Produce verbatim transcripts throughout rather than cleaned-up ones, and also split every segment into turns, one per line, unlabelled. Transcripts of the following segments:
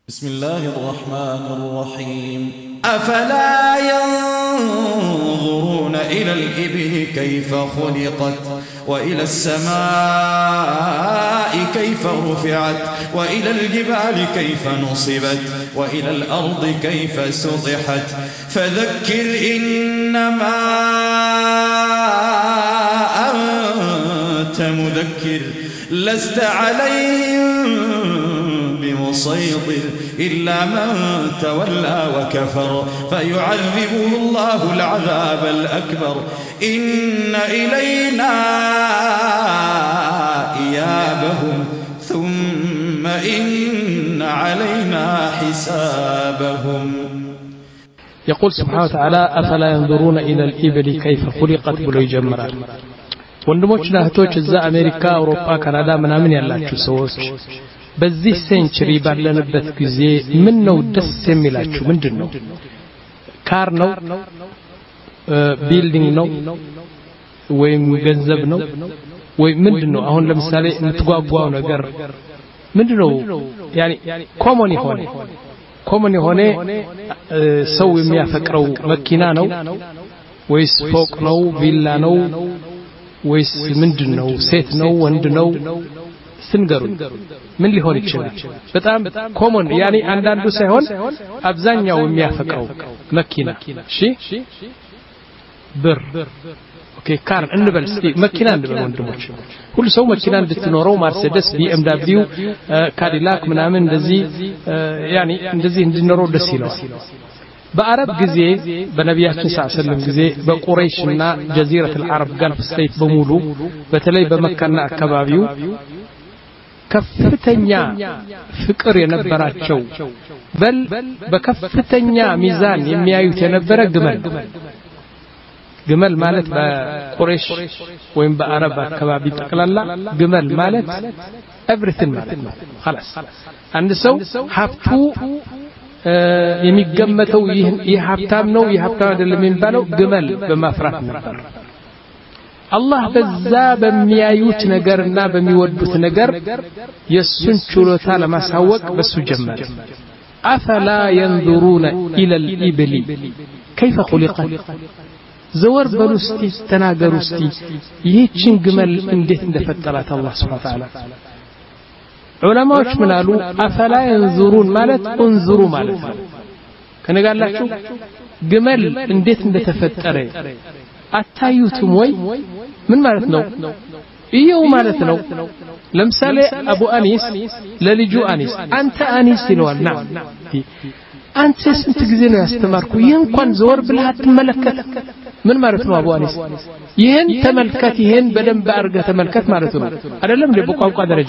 بسم الله الرحمن الرحيم أفلا ينظرون إلى الإبل كيف خلقت وإلى السماء كيف رفعت وإلى الجبال كيف نصبت وإلى الأرض كيف سطحت فذكر إنما أنت مذكر لست عليهم بمسيطر إلا من تولى وكفر فيعذبه الله العذاب الأكبر إن إلينا إيابهم ثم إن علينا حسابهم.
يقول سبحانه وتعالى أفلا ينظرون إلى الإبل كيف خلقت بلو يجمرال ወንድሞችና እህቶች እዛ አሜሪካ አውሮፓ ካናዳ ምናምን ያላችሁ ሰዎች በዚህ ሴንቸሪ ባለንበት ጊዜ ምን ነው ደስ የሚላችሁ ምንድነው? ካር ነው? ቢልዲንግ ነው? ወይም ገንዘብ ነው? ወይ ምንድነው? አሁን ለምሳሌ የምትጓጓው ነገር ምንድነው? ያኒ ኮመን ይሆነ ኮመን የሆነ ሰው የሚያፈቅረው መኪና ነው ወይስ ፎቅ ነው? ቪላ ነው ወይስ ምንድነው? ሴት ነው? ወንድ ነው? ስንገሩ ምን ሊሆን ይችላል? በጣም ኮመን ያኒ አንዳንዱ ሳይሆን አብዛኛው የሚያፈቅረው መኪና እሺ ብር ኦኬ ካር እንበል እስቲ መኪና እንበል ወንድሞች ሁሉ ሰው መኪና እንድትኖረው ማርሴዲስ ቢኤምደብሊው ካዲላክ ምናምን እንደዚህ ያኒ እንደዚህ እንድኖረው ደስ ይለዋል። በአረብ ጊዜ በነቢያችን ሰለላሁ ጊዜ በቁረይሽና ጀዚረቱል አረብ ጋልፍ ስቴት በሙሉ በተለይ በመካና አካባቢው ከፍተኛ ፍቅር የነበራቸው በል በከፍተኛ ሚዛን የሚያዩት የነበረ ግመል ግመል ማለት በቁረይሽ ወይም በአረብ አካባቢ ጠቅላላ ግመል ማለት ኤቭሪቲንግ ማለት ነው። خلاص አንድ ሰው ሀብቱ የሚገመተው ይህ ሀብታም ነው ይህ ሀብታም አይደለም የሚባለው ግመል በማፍራት ነበር። አላህ በዛ በሚያዩት ነገርና በሚወዱት ነገር የሱን ችሎታ ለማሳወቅ በሱ ጀመረ። አፈላ ينظرون الى الابل كيف خلقت ዘወር በሉስቲ ተናገሩስቲ ይህችን ግመል እንዴት እንደፈጠራት አላህ Subhanahu Wa Ta'ala ዑለማዎች ምን አሉ? አፈላ ينظرون ማለት እንዝሩ ማለት ነው። ከነጋላችሁ ግመል እንዴት እንደተፈጠረ አታዩትም ወይ? ምን ማለት ነው? ይሄው ማለት ነው። ለምሳሌ አቡ አኒስ ለልጁ አኒስ አንተ አኒስ ይለዋል። ና አንተ ስንት ጊዜ ነው ያስተማርኩ? ይሄን እንኳን ዘወር ብለህ አትመለከት። ምን ማለት ነው? አቡ አኒስ ይሄን ተመልከት፣ ይሄን በደንብ አድርገህ ተመልከት ማለት ነው አይደለም? በቋንቋ ደረጃ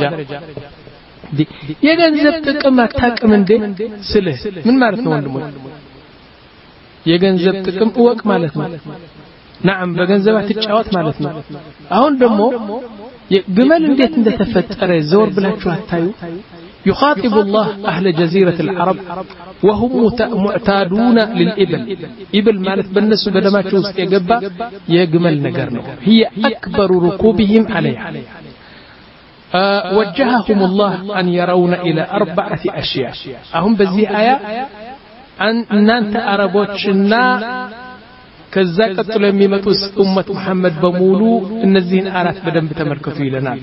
የገንዘብ ጥቅም አታውቅም እንዴ ስልህ ምን ማለት ነው? ወንድሞች የገንዘብ ጥቅም እወቅ ማለት ነው። نعم በገንዘብ አትጫወት ማለት ነው። አሁን ደግሞ ግመል እንዴት እንደተፈጠረ ዘወር ብላችሁ አታዩ? يخاطب الله أهل جزيرة العرب وهم معتادون للإبل إبل مالت بالنسو بدماتشو ውስጥ የገባ የግመል ነገር ነው። هي أكبر ركوبهم عليها وجههم الله أن يرون إلى أربعة أشياء أهم بذي آية أن أنت أربوتشنا ከዛ ቀጥሎ የሚመጡት ኡመት መሐመድ በሙሉ እነዚህን አራት በደንብ ተመልከቱ ይለናል።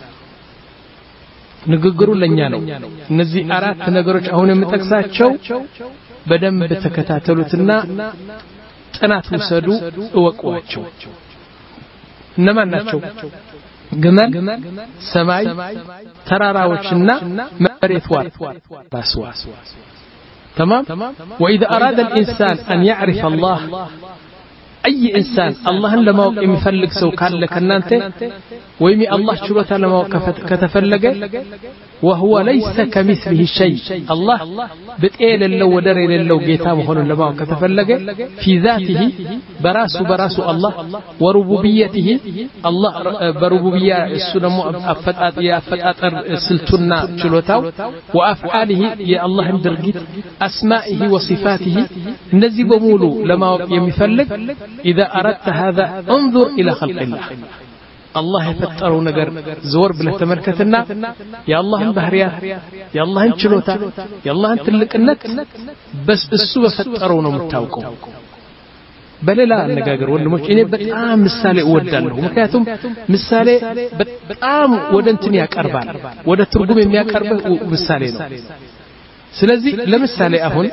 ንግግሩ ለኛ ነው። እነዚህ አራት ነገሮች አሁን የምጠቅሳቸው በደንብ ተከታተሉትና ጥናት ወሰዱ እወቁዋቸው። እነማን ናቸው? ግመል፣ ሰማይ፣ ተራራዎችና መሬት ራስዋ تمام. وإذا أراد الإنسان أن يعرف الله أي إنسان الله لما يفلق سو كان لك أنت ويمي الله شروطا لما كتفلق وهو ليس كمثله شيء الله بتقيل اللو ودر اللو جيتام هون لما كتفلق في ذاته براس براس الله وربوبيته الله بربوبية السلم أفتات يا أفتات سلطنا شروطا وأفعاله يا الله درجت أسمائه وصفاته نزي بمولو لما يفلق إذا أردت هذا انظر إلى خلق الله الله يفطرው ነገር ዞር ብለህ ተመልከትና የአላህን ባህሪያት የአላህን ችሎታ የአላህን ትልቅነት በስ እሱ በፈጠረው ነው የምታውቀው በሌላ አነጋገር ወንድሞች እኔ በጣም ምሳሌ እወዳለሁ ምክንያቱም ምሳሌ በጣም ወደ እንትን ያቀርባል ወደ ትርጉም የሚያቀርበው ምሳሌ ነው ስለዚህ ለምሳሌ አሁን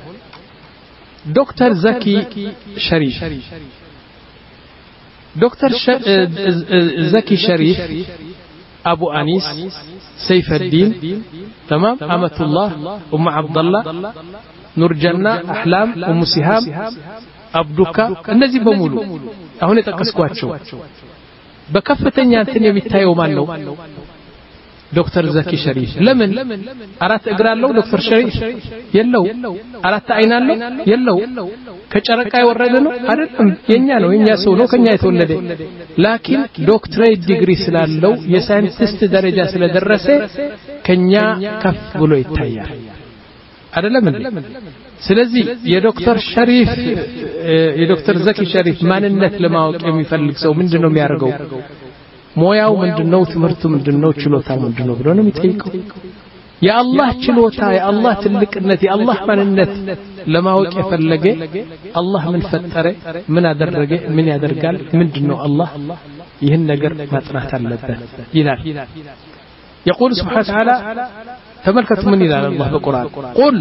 ዶክተር ዘኪ ሸሪፍ دكتور زكي شريف أبو أنيس سيف الدين تمام أمة الله أم عبد الله نور جنة أحلام أم سهام أبدوكا النزي بمولو هنا تقسكواتشو بكفتن يانتن يمتايو مانو دكتور زكي شريف لمن أرات أقرأ له دكتور شريف يلو أرات عينا له يلو كشركة يوردنو أردهم ينيانو ينياسونو كنيا يتولده لكن دكتوراه ديجري سلالو يساينتست درجة سلا درسه كنيا كف بلو يتايا هذا لمن سلزي يا دكتور شريف يا دكتور زكي شريف ما ننت لما كم يفلك سو من دنو ميارجو موياو من دنو تمرتو من دنو چلوتا من دنو برونو ميتيكو يا الله چلوتا يا الله تلقنت يا الله مننت ለማወቅ የፈለገ አላህ ምን ፈጠረ ምን አደረገ ምን ያደርጋል ምንድነው አላህ ይህን ነገር ማጥናት አለበት ይላል يقول سبحانه وتعالى تملكت من إلى الله بالقرآن قل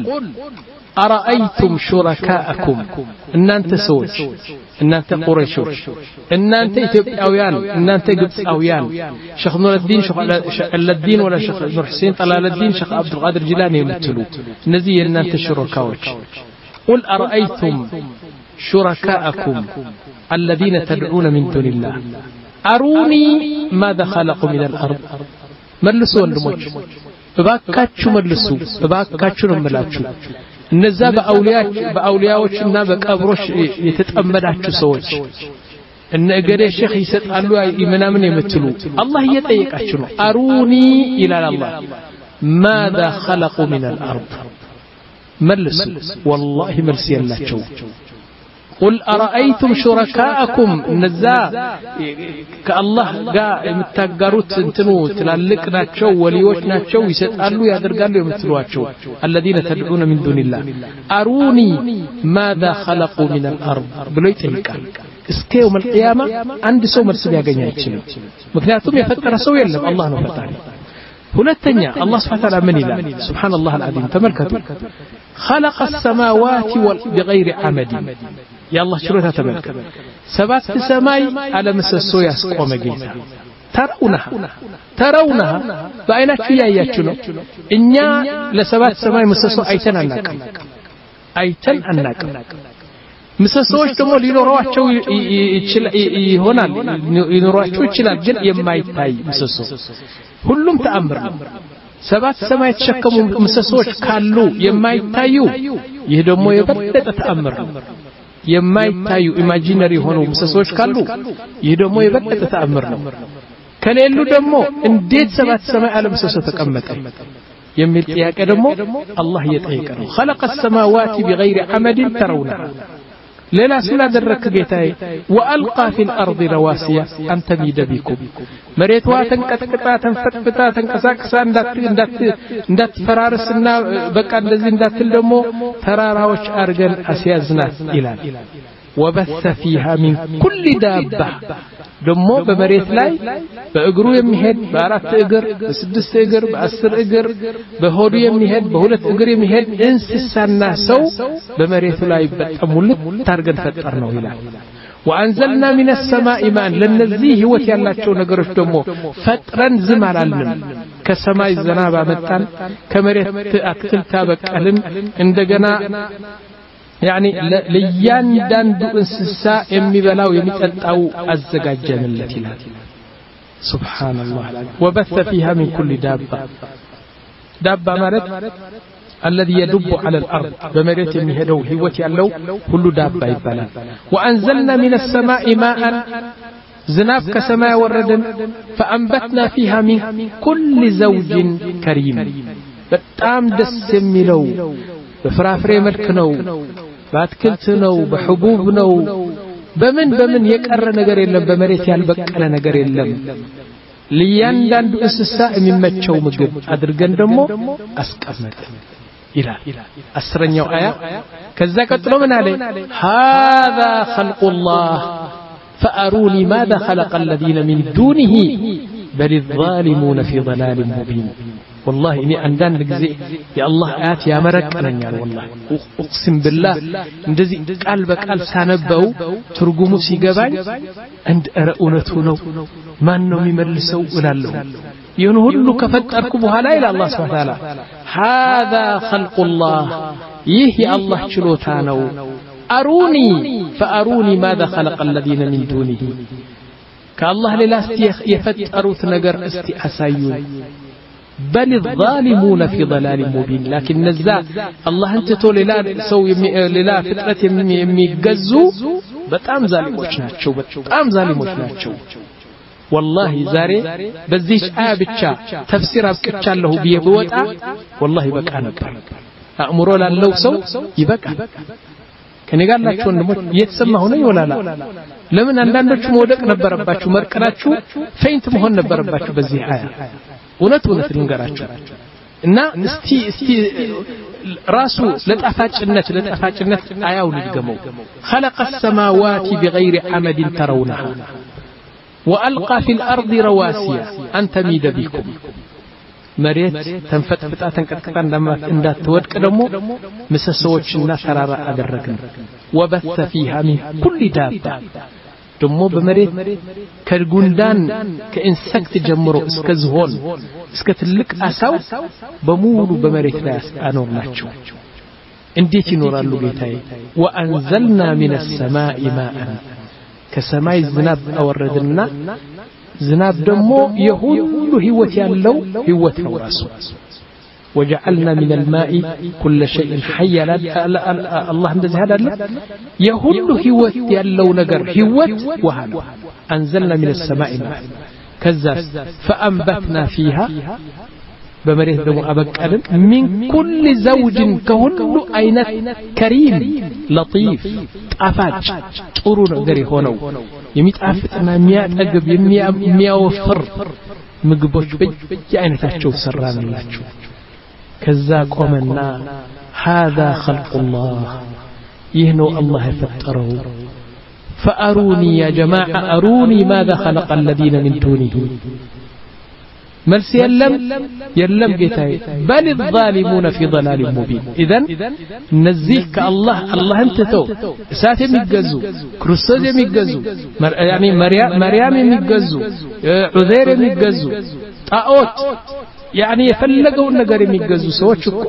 أرأيتم شركاءكم إن أنت سوج إن أنت قريشوش إن أنت إثيوبيان إن أنت قبط أويان شيخ نور الدين شيخ الدين ولا شيخ نور حسين طلال الدين شيخ عبد القادر جيلاني يمثلوا نزي إن أنت شركاوش قل أرأيتم شركاءكم الذين تدعون من دون الله أروني ماذا خلقوا من الأرض ملسوا الدموج እባካችሁ መልሱ እባካችሁ ነው የምላችሁ እነዛ በአውሊያች በአውሊያዎችና በቀብሮች የተጠመዳችሁ ሰዎች እነ እገሌ ሼክ ይሰጣሉ ምናምን የምትሉ አላህ እየጠየቃችሁ ነው አሩኒ ኢላል አላህ ماذا خلقوا من الارض መልሱ والله መልስ የላቸው قل أرأيتم شركاءكم نزا كالله جا متجاروت انتنو تلالك ناتشو وليوش ناتشو يسألوا يادرقالوا يمثلواتشو الذين تدعون من دون الله أروني ماذا خلقوا من الأرض بلويت الكال اسكي يوم القيامة عند سوم السبيع جنياتشلو مكنياتهم يفتر سوي يلم الله نفتاني هنا التنيا الله سبحانه وتعالى من إله سبحان الله العظيم تملكته خلق السماوات بغير عمد يا الله شروطها تملك سبات سماي على مسسو يسقوم جيتا ترونها ترونها بأينك فيها ياتشنو إنيا لسبات سماي مسسو أيتن أنك أيتن أنك مسسوش تمو لينورواچو ይሆናል ይኖራቸው ይችላል ግን የማይታይ مسسو ሁሉም ተአምር ነው ሰባት ሰማይ ተሸከሙ ምሰሶች ካሉ የማይታዩ ይህ ደግሞ የበለጠ ተአምር ነው የማይታዩ ኢማጂነሪ ሆኖ ምሰሶች ካሉ ይህ ደግሞ የበለጠ ተአምር ነው ከሌሉ ደግሞ እንዴት ሰባት ሰማይ አለ ምሰሶ ተቀመጠ የሚል ጥያቄ ደግሞ አላህ እየጠየቀ ነው خلق السماوات بغير عمد ترونها لنا سلا درك جيتاي والقى في الارض رواسي ان تميد بكم مريتوا تنقطقطا تنفتفتا تنقساقسا እንዳት እንዳት እንዳት ፈራርስና በቃ እንደዚህ እንዳትል ደግሞ ተራራዎች አርገን አስያዝናት ይላል وبث فيها من كل دابة ደሞ በመሬት ላይ በእግሩ የሚሄድ በአራት እግር በስድስት እግር በአስር እግር በሆዱ የሚሄድ በሁለት እግር የሚሄድ እንስሳና ሰው በመሬቱ ላይ በጠሙልት ታርገን ፈጠር ነው ይላል وأنزلنا من السماء ماء لنزيه هوت ያላቸው ነገሮች ደግሞ ፈጥረን ዝም አላልንም ከሰማይ ዝናብ አመጣን ከመሬት አትክልት አበቀልን እንደገና يعني ليان داندو انسسا يميبلاو يميطጣው አዘጋጀንለት ይላል سبحان الله وبث فيها من كل دابة دابة ማለት الذي يدب على الأرض بمريت يمهدو هوت ያለው ሁሉ دابة ይባላል وأنزلنا من السماء ماء زناب كسماء وردن فأنبتنا فيها من كل زوج كريم በጣም ደስ የሚለው በፍራፍሬ መልክ ነው በአትክልት ነው በحبوب ነው በምን በምን የቀረ ነገር የለም በመሬት ያልበቀለ ነገር የለም ለያንዳንዱ እንስሳ የሚመቸው ምግብ አድርገን ደግሞ አስቀመጠ ይላል አስረኛው አያ ከዛ ቀጥሎ ምን አለ هذا خلق الله فأروني ماذا خلق الذين من دونه بل الظالمون في ضلال مبين والله اني عندان ጊዜ የአላህ አያት ያመረቀነኛል والله اقسم بالله እንደዚህ ቃል በቃል ሳነበው ትርጉሙ ሲገባኝ እንደ ረኡነቱ ነው ማን ነው የሚመልሰው እላለሁ ይሁን ሁሉ ከፈጠርኩ በኋላ ኢላ አላህ Subhanahu Wa Ta'ala هذا خلق الله ይህ የአላህ ችሎታ ነው أروني فأروني ماذا خلق الذين من دونه كالله لا يفتروا نجر استي أسايون بل الظالمون في ضلال مبين لكن نزا الله انت تقول لا سو لا فترة يميجزوا بتام ظالموش ناتشو بتام ظالموش ناتشو والله زاري بزيش آية بتشا تفسير بكتشا له بيبوتا والله بكى نبر أأمروا لله سو يبكى ከኔ ጋር ናችሁ ወንድሞች እየተሰማሁ ነው ይወላላ ለምን አንዳንዶቹ መውደቅ ነበረባችሁ መርቀናችሁ ፌንት መሆን ነበረባችሁ በዚህ አያ እውነት እውነት ልንገራችሁ እና እስቲ እስቲ ራሱ ለጣፋጭነት ለጣፋጭነት አያው ልድገመው خلق السماوات بغير عمد ترونها وألقى في الأرض رواسي أن تميد بكم መሬት ተንፈጥፍጣ ተንቀጥቅጣ እንዳትወድቅ ደግሞ ምሰሶዎችና ተራራ አደረግን وبث فيها من كل دابة ደግሞ በመሬት ከጉንዳን ከኢንሰክት ጀምሮ እስከ ዝሆን እስከ ትልቅ አሳው በሙሉ በመሬት ላይ አኖርናቸው እንዴት ይኖራሉ ጌታዬ وأنزلنا من السماء ماء ከሰማይ ዝናብ አወረድና ዝናብ ደግሞ የሁሉ ህይወት ያለው ህይወት ነው ራሱ وجعلنا من الماء كل شيء حي الله እንደዚህ አይደለ የሁሉ ህይወት ያለው ነገር ህይወት ውሃ ነው انزلنا من السماء ماء كذا فانبتنا فيها በመሬት ደግሞ አበቀልን من كل زوج كሁሉ አይነት كريم لطيف ጣፋጭ ጥሩ ነገር ሆነው የሚጣፍጥና የሚያጠግብ የሚያወፍር ምግቦች በየአይነታቸው ሰራንላችሁ ከዛ ቆመና هذا خلق الله ይህነው አላህ የፈጠረው فأروني يا جماعة أروني ماذا خلق الذين من دونه መልስ የለም የለም ጌታዬ بل الظالمون في ضلال مبين اذن እነዚህ ከአላህ አላህን ትተው እሳት የሚገዙ ክርስቶስ የሚገዙ ያኒ ማርያም የሚገዙ ዑዘይር የሚገዙ ጣዖት ያኒ የፈለገውን ነገር የሚገዙ ሰዎች እኮ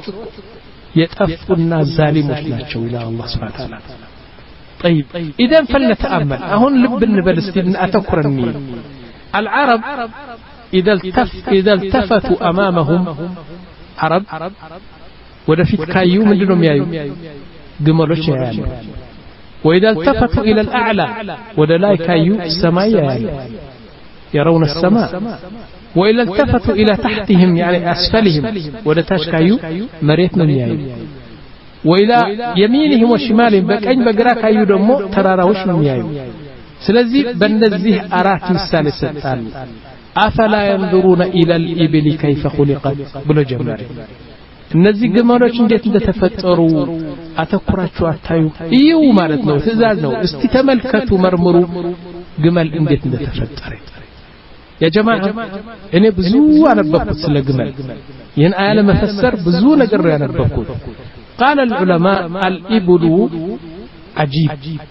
የጠፉና ዛሊሞች ናቸው ይላል አላህ Subhanahu Wa Ta'ala طيب اذا فلنتامل አሁን ልብ እንበል እስቲ አተኩረን العرب إذا التف إذا التفتوا أمامهم عرب ودفيت كايو من دونهم يايو جمالوش يايو وإذا التفتوا إلى الأعلى ودلاي كايو السماء يايو يرون السماء وإذا التفتوا إلى تحتهم يعني أسفلهم ودتاش كايو مريت من يايو وإلى يمينهم وشمالهم بكأن بقرا كايو دمو تراراوش من يايو سلزي بنزيه أرات مثال ستان أفلا ينظرون إلى الإبل كيف خلقت بلا جمال እነዚህ ግመሎች እንዴት እንደተፈጠሩ አተኩራችሁ አታዩ እዩ ማለት ነው ትእዛዝ ነው እስቲ ተመልከቱ መርምሩ ግመል እንዴት እንደተፈጠረ ያ ጀማዓ እኔ ብዙ አነበብኩት ስለ ግመል ይህን አያ ለመፈሰር ብዙ ነገር ያነበብኩት قال العلماء الإبل عجيب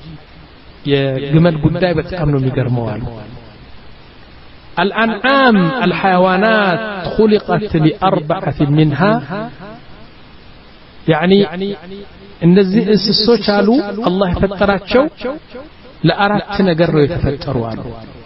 የግመል ጉዳይ በጣም ነው የሚገርመው አሉ الأنعام الحيوانات خلقت لأربعة منها يعني እነዚህ እንስሶች አሉ አላህ የፈጠራቸው ለአራት ነገር ነው የተፈጠሩ አሉ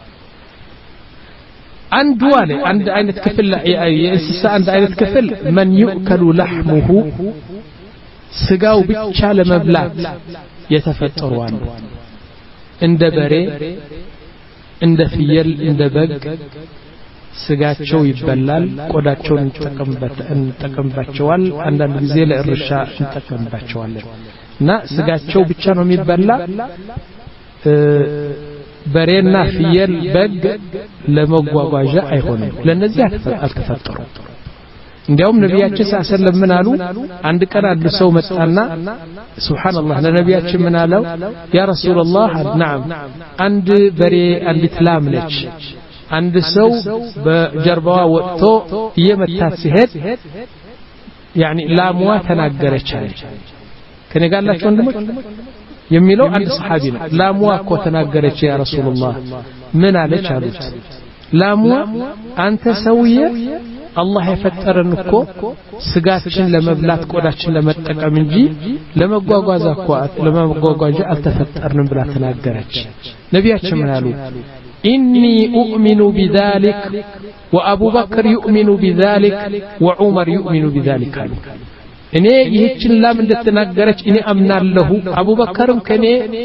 አንዱ አለ አንድ አይነት ክፍል የእንስሳ አንድ አይነት ክፍል من يؤكل لحمه ስጋው ብቻ ለመብላት የተፈጠሩ አሉ እንደ በሬ እንደ ፍየል እንደ በግ ስጋቸው ይበላል ቆዳቸውን እንጠቀምበት እንጠቀምባቸዋል አንዳንድ ጊዜ ለእርሻ እንጠቀምባቸዋለን እና ስጋቸው ብቻ ነው የሚበላ በሬና ፍየል በግ ለመጓጓዣ አይሆንም ለነዚህ አልተፈጠሩ እንዲያውም ነብያችን ሰለላሁ ምን አሉ አንድ ቀን አንድ ሰው መጣና ሱብሃንአላህ ለነብያችን ምን አለው ያ ረሱላህ ነዓም አንድ በሬ አንዲት ላም ነች አንድ ሰው በጀርባዋ ወጥቶ እየመታት ሲሄድ يعني ላምዋ ተናገረች አለች ከነጋላችሁ ወንድሞች የሚለው አንድ ሰሃቢ ነው ላምዋ እኮ ተናገረች ያ ረሱላህ ምን አለች አሉት ላምዋ አንተ ሰውዬ አላህ የፈጠረን እኮ ስጋችን ለመብላት ቆዳችን ለመጠቀም እንጂ ለመጓጓዝ እኮ ለመጓጓዣ አልተፈጠርንም ብላ ተናገረች ነብያችን ምን አሉ إني أؤمن بذلك وأبو بكر يؤمن بذلك وعمر يؤمن بذلك እኔ ይህችን ላም እንደተናገረች እኔ አምናለሁ አቡበከርም ከኔ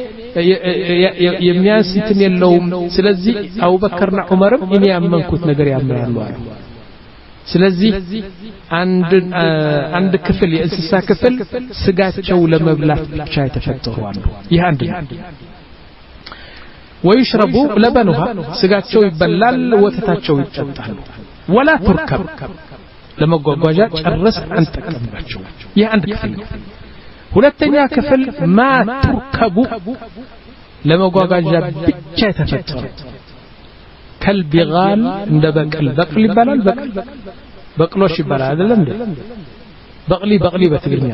የሚያንስትን የለውም ስለዚህ አቡበከርና ዑመርም እኔ ያመንኩት ነገር ያምናሉ አሉ ስለዚህ አንድ አንድ ክፍል የእንስሳ ክፍል ስጋቸው ለመብላት ብቻ የተፈጠሩ አሉ ይህ አንድ ويشربوا لبنها سغاتشو يبلال وتتاچو يطጣሉ ولا تركب ለመጓጓዣ ጨርስ አንተቀምባቸው ይህ አንድ ክፍል ነው ሁለተኛ ክፍል ማ ተርከቡ ለመጓጓዣ ብቻ የተፈጠረ ከልቢጋል እንደ በቅል በቅል ይባላል በቅል በቅሎሽ ይባላል አይደለም እንዴ በቅሊ በቅሊ በትግርኛ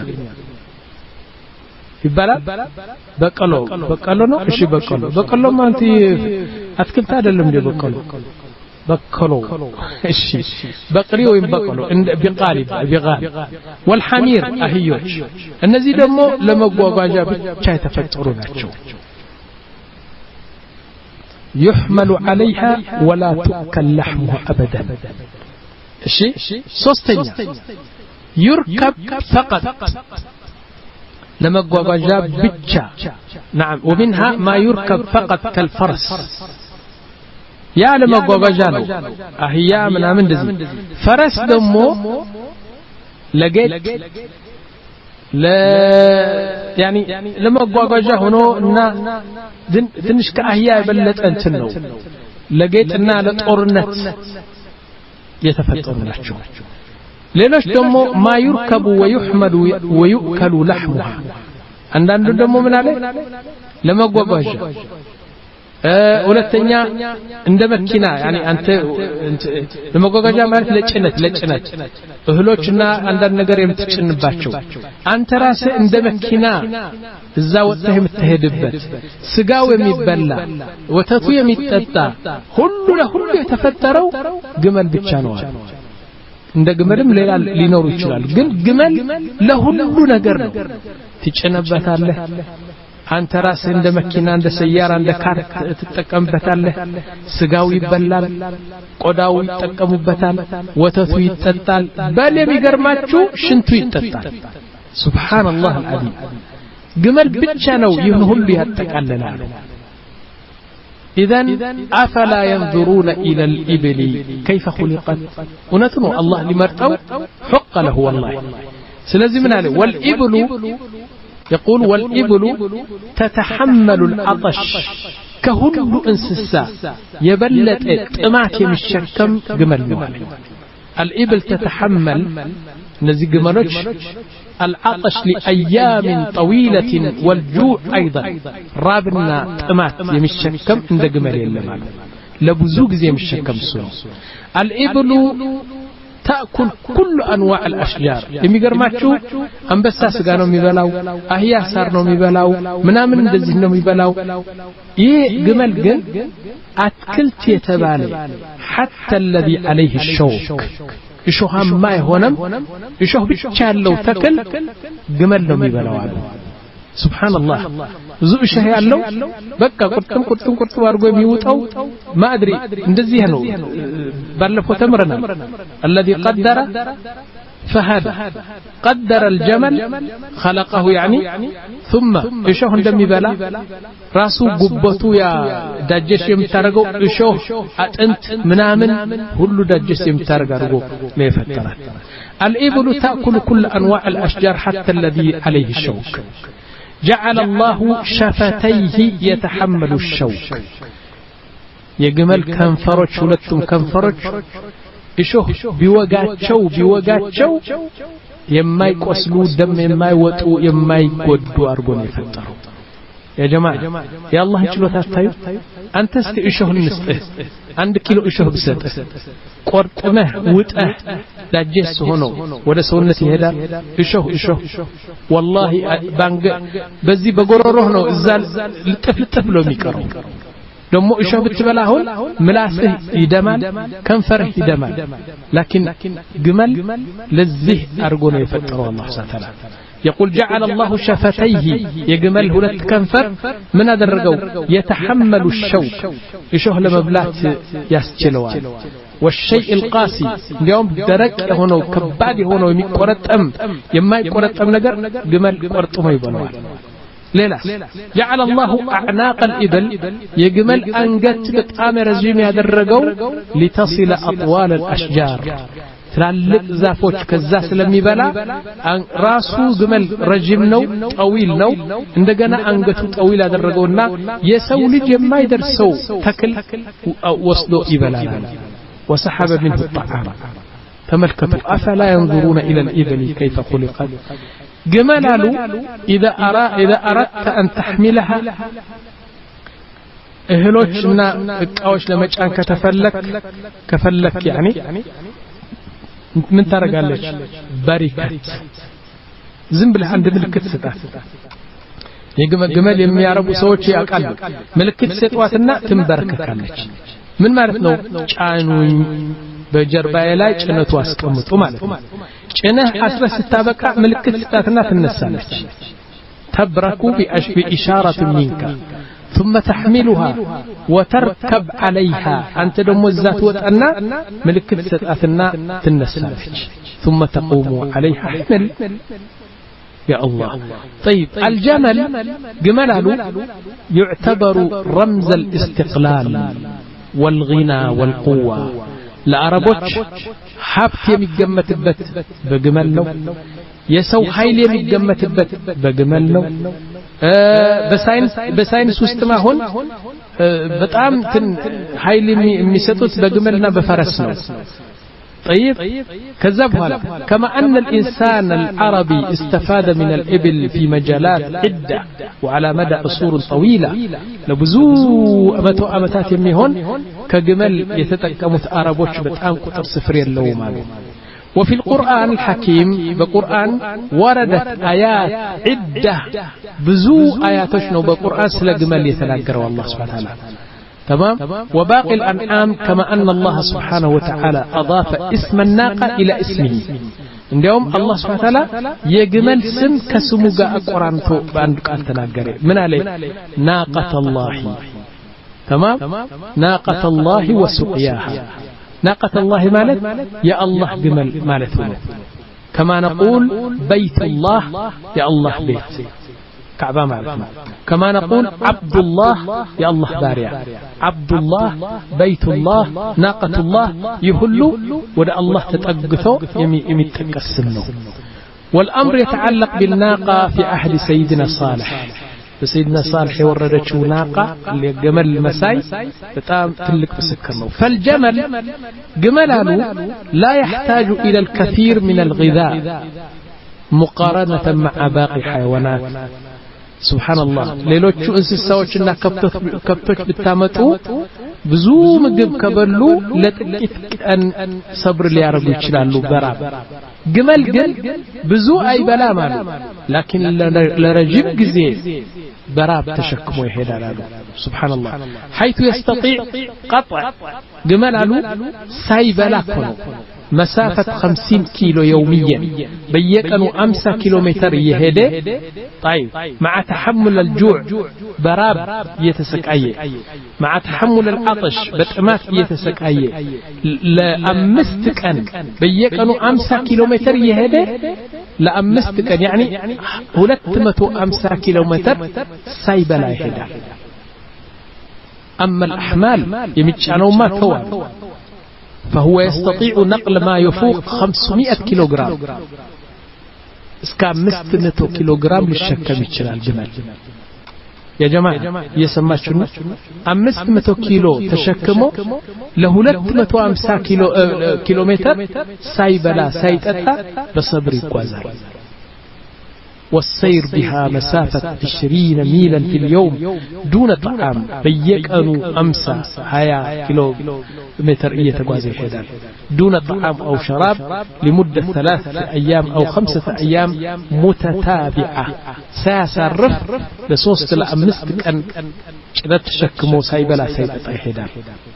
ይባላል በቀሎ በቀሎ ነው እሺ በቀሎ በቀሎ ማለት አትክልት አይደለም እንዴ በቀሎ በቀሎ እሺ በቅሊ ወይም በቀሎ እንደ ቢቃል ቢጋል والحمير አህዮች እነዚህ ደግሞ ለመጓጓዣ ብቻ የተፈጠሩ ናቸው يحمل عليها ولا تؤكل لحمها ابدا እሺ ሶስተኛ يركب فقط ለመጓጓዣ ብቻ نعم ومنها ما يركب فقط كالفرس يا ለመጓጓዣ ነው አህያ ምናምን እንደዚህ ፈረስ ደግሞ ለጌጥ ለ يعني ለመጓጓዣ ሆኖ እና ትንሽ ከአህያ የበለጠ እንትን ነው ለጌጥና ለጦርነት የተፈጠሩ ናቸው ሌሎች ደግሞ ما يركب ويحمل ويؤكل لحمها አንዳንዱ ደግሞ ምን አለ ለመጓጓዣ ሁለተኛ እንደ መኪና يعني አንተ ለመጓጓዣ ማለት ለጭነት ለጭነት እህሎችና አንዳንድ ነገር የምትጭንባቸው አንተ ራስህ እንደ መኪና እዛ ወጥተህ የምትሄድበት ስጋው የሚበላ ወተቱ የሚጠጣ ሁሉ ለሁሉ የተፈጠረው ግመል ብቻ ነው እንደ ግመልም ሌላ ሊኖሩ ይችላል ግን ግመል ለሁሉ ነገር ነው ትጨነበታለህ አንተ ራስህ እንደ መኪና እንደ ሰያራ እንደ ካር ትጠቀምበታለህ ስጋው ይበላል ቆዳው ይጠቀሙበታል ወተቱ ይጠጣል በል የሚገርማችሁ ሽንቱ ይጠጣል ሱብሃንአላህ አልዓዚም ግመል ብቻ ነው ይህን ሁሉ ያጠቃልላል إذن أفلا ينظرون إلى الإبل كيف خلقت ونتنو الله لمرتو حق له والله سلازم نالي والإبل يقول والإبل تتحمل العطش كهل انسسا يبلت تمات يمشكم جمل الإبل تتحمل نزي جملوش العطش لأيام طويلة والجوع أيضا رابنا تمات يمشكم عند جمل يلمال لبزوج زي يمشكم سنو الإبل تأكل كل أنواع الأشجار يمي قرماتشو أنبسا سقانو ميبلاو أهيا سارنو ميبلاو منامن دزهنو ميبلاو إيه قمل قل أتكلت يتبالي حتى الذي عليه الشوك يشوها ما يهونم يشوه بيتشال لو تكل قمل لو ميبلاو سبحان الله زو شهي ያለው በቃ ቁርጥም ቁርጥም ቁርጥም አድርጎ የሚወጣው ማድሪ እንደዚህ ነው ባለፈው ተምረናል الذي قدر فهذا قدر الجمل خلقه يعني ثم እሾህ እንደሚበላ ራሱ ጉበቱ ያ ዳጀሽ የምታረገው እሾህ አጥንት ምናምን ሁሉ ዳጀሽ የምታረግ አድርጎ ነው የፈጠራት الإبل تأكل كل أنواع الأشجار حتى الذي عليه الشوك جعل الله شفتيه يتحمل الشوك የግመል ከንፈሮች ሁለቱም ከንፈሮች እሾህ ቢወጋቸው ቢወጋቸው የማይቆስሉ ደም የማይወጡ የማይጎዱ አርጎ ነው የፈጠረው يا جماعه يا الله ችሎታ ታዩ አንተ እስቲ እሾህን ንስጥህ አንድ ኪሎ እሾህ ብሰጥህ ቆርጥመህ ውጠህ ዳጀስ ሆኖ ወደ ሰውነት ይሄዳል እሾህ እሾህ والله ባንገ በዚህ በጎሮሮህ ነው እዛ ልጥፍ ልጥፍ ብሎ የሚቀረው ደሞ እሾህ ብትበላ አሁን ምላስህ ይደማል ከንፈርህ ይደማል لكن ግመል ለዚህ አርጎ ነው የፈጠረው አላህ Subhanahu Wa Ta'ala يقول جعل الله شفتيه يجمل ሁለት ከንፈር ምን አደረገው يتحمل الشوك እሾህ ለመብላት ያስችለዋል والشيء القاسي اليوم درك ሆነው ከባድ ሆነው የሚቆረጠም የማይቆረጠም ነገር ግመል ቆርጥሞ ይበላዋል ሌላ جعل الله اعناق الابل يجمل አንገት በጣም ረጅም ያደረገው لتصل اطوال الاشجار ትላልቅ ዛፎች ከዛ ስለሚበላ ራሱ ግመል ረጅም ነው ጠዊል ነው እንደገና አንገቱ ጠዊል ያደረገውና የሰው ልጅ የማይደርሰው ተክል ወስዶ ይበላል وسحب منه الطعام تملكتوا افلا ينظرون الى الابل كيف خلقت جمال اذا ارى اذا اردت ان تحملها እህሎችና እቃዎች ለመጫን ከተፈለክ ከፈለክ يعني ምን ታረጋለች ባሪካት ዝም ብለህ አንድ ምልክት ስጣት የግመል የሚያረቡ ሰዎች ያቃሉ ምልክት ሰጧትና ትንበረከካለች ምን ማለት ነው ጫኑኝ በጀርባዬ ላይ ጭነቱ አስቀምጡ ማለት ነው ጭነህ አስረስ ስታበቃ ምልክት ስጣትና ትነሳለች ተብረኩ بإشارة منك ثم تحملها وتركب عليها أنت دم الزات وطأنا ملكت ستأثنا تنسالك ثم تقوم عليها حمل يا الله طيب الجمل جمله يعتبر رمز الاستقلال والغنى والقوة العربوش حبت يمجمتبت بجمل ነው የሰው ኃይል የሚገመትበት በግመል ነው በሳይንስ በሳይንስ ውስጥ ማሆን በጣም ኃይል የሚሰጡት በግመልና በፈረስ ነው طيب كذا بحالا كما أن الإنسان العربي استفاد من الإبل في مجالات عدة وعلى مدى عصور طويلة لبزو أمتو أمتات يميهون كجمل يتتكمت عربوش بتعام كتر سفري اللوماني وفي القرآن الحكيم بقرآن وردت آيات عدة بزو آيات شنو بقرآن سلجمل يتلاقر والله سبحانه وتعالى تمام وباقي الأنعام كما أن الله سبحانه وتعالى أضاف اسم الناقة إلى اسمه اليوم الله سبحانه وتعالى يجمل سم كسموجا القرآن تو بأنك أنتلاقر من عليه ناقة الله تمام ناقة الله وسقياها ناقة الله مالت يا الله جمل مالته كما نقول بيت الله يا الله بيت كعبة مالتنا كما نقول عبد الله يا الله باريا عبد الله بيت الله ناقة الله يهلو ودا الله تتقثو يمي يمي تقسمنو والأمر يتعلق بالناقة في عهد سيدنا صالح سيدنا صالح وردتشو ناقة اللي جمل المساي بتام تلك بسكرنو فالجمل جملاله لا يحتاج إلى الكثير من الغذاء مقارنة مع باقي الحيوانات سبحان الله ليلوچو እንስሳዎችና ከብቶች ብታመጡ ብዙ ምግብ ከበሉ ለጥቂት ቀን ሰብር ሊያረጉ ይችላሉ በራብ ግመል ግን ብዙ አይበላም ማለት لكن ለረጅም ጊዜ በራብ ተሸክሞ ይሄዳል አሉ سبحان الله حيث يستطيع قطع ግመል አሉ ሳይበላ ነው مسافة خمسين كيلو يوميا بيقنوا أمسا كيلومتر يهدي طيب مع تحمل الجوع براب يتسكأي مع تحمل العطش بتأمات يتسكأي لأمستكن بيقنوا أمسا كيلومتر يهدي لأمستكن يعني هلتمتو أمسا كيلومتر سايبلا يهدي أما الأحمال يمتشانوا ما توان فهو يستطيع نقل ما يفوق خمسمائة كيلوغرام እስከ አምስት መቶ ኪሎ ግራም ሊሸከም ይችላል ግመል يا جماعة يسمعون أمست متو كيلو تشكمو لهولت متو أمسا كيلو كيلومتر سايبلا سايتتا بصبري كوازر والسير بها مسافة عشرين ميلا في اليوم دون طعام بيك أنو أمسا هيا كيلو متر إيه تقوازي حدان دون طعام أو شراب لمدة ثلاثة أيام أو خمسة أيام متتابعة ساسا الرف لصوصة الأمستك أن كذا تشكمو سايبلا سايبتا حدان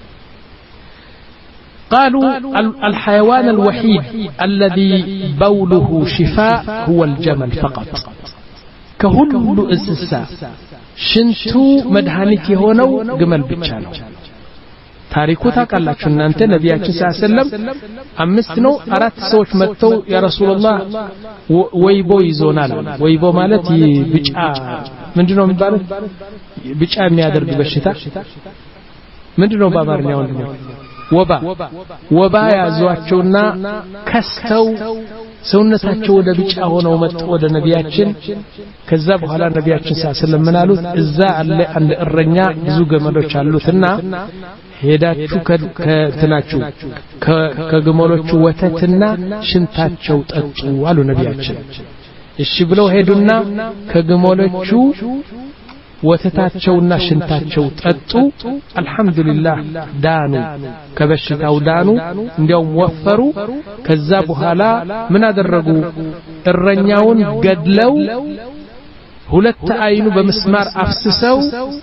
قالوا الحيوان الوحيد الذي بوله شفاء هو الجمل فقط كهل انسسا شنتو مدهانيتي هونو جمل بتشانو تاريخو ታውቃላችሁ እናንተ ነብያችን ሰለላሁ ዐለይሂ ወሰለም አምስት ነው አራት ሰዎች መጥተው ያ ረሱላህ ወይቦ ይዞናል ወይቦ ማለት ብጫ ምንድነው የሚባለው ብጫ የሚያደርግ በሽታ ምንድነው በአማርኛ ወንድም ወባ ወባ ያዟቸውና ከስተው ሰውነታቸው ወደ ቢጫ ሆነው መጡ ወደ ነብያችን ከዛ በኋላ ነብያችን ሰለላሁ ዐለይሂ ወሰለም እዛ አለ አንድ እረኛ ብዙ ገመዶች አሉትና ሄዳችሁ ከእንትናችሁ ከግመሎቹ ወተትና ሽንታቸው ጠጡ አሉ ነብያችን እሺ ብለው ሄዱና ከግመሎቹ ወተታቸውና ሽንታቸው ጠጡ አልহামዱሊላህ ዳኑ ከበሽታው ዳኑ እንዲያው ወፈሩ ከዛ በኋላ ምን አደረጉ እረኛውን ገድለው ሁለት አይኑ በመስማር አፍስሰው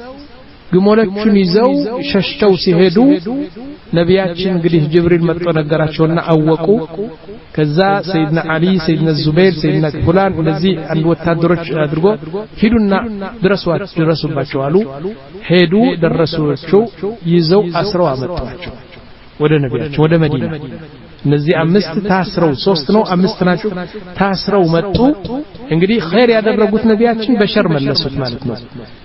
ግመሎቹን ይዘው ሸሽተው ሲሄዱ ነብያችን እንግዲህ ጅብሪል መጥቶ ነገራቸውና አወቁ ከዛ ሰይድና አሊ ሰይድና ዙበይር ሰይድና ፉላን እንደዚህ አንድ ወታደሮች አድርጎ ሂዱና ድረሱዋቸው ድረሱባቸው አሉ ሄዱ ደረሱዋቸው ይዘው አስረው አመጣቸው ወደ ነብያችን ወደ መዲና እነዚህ አምስት ታስረው ሶስት ነው አምስት ናቸው ታስረው መጡ እንግዲህ ኸይር ያደረጉት ነብያችን በሸር መለሱት ማለት ነው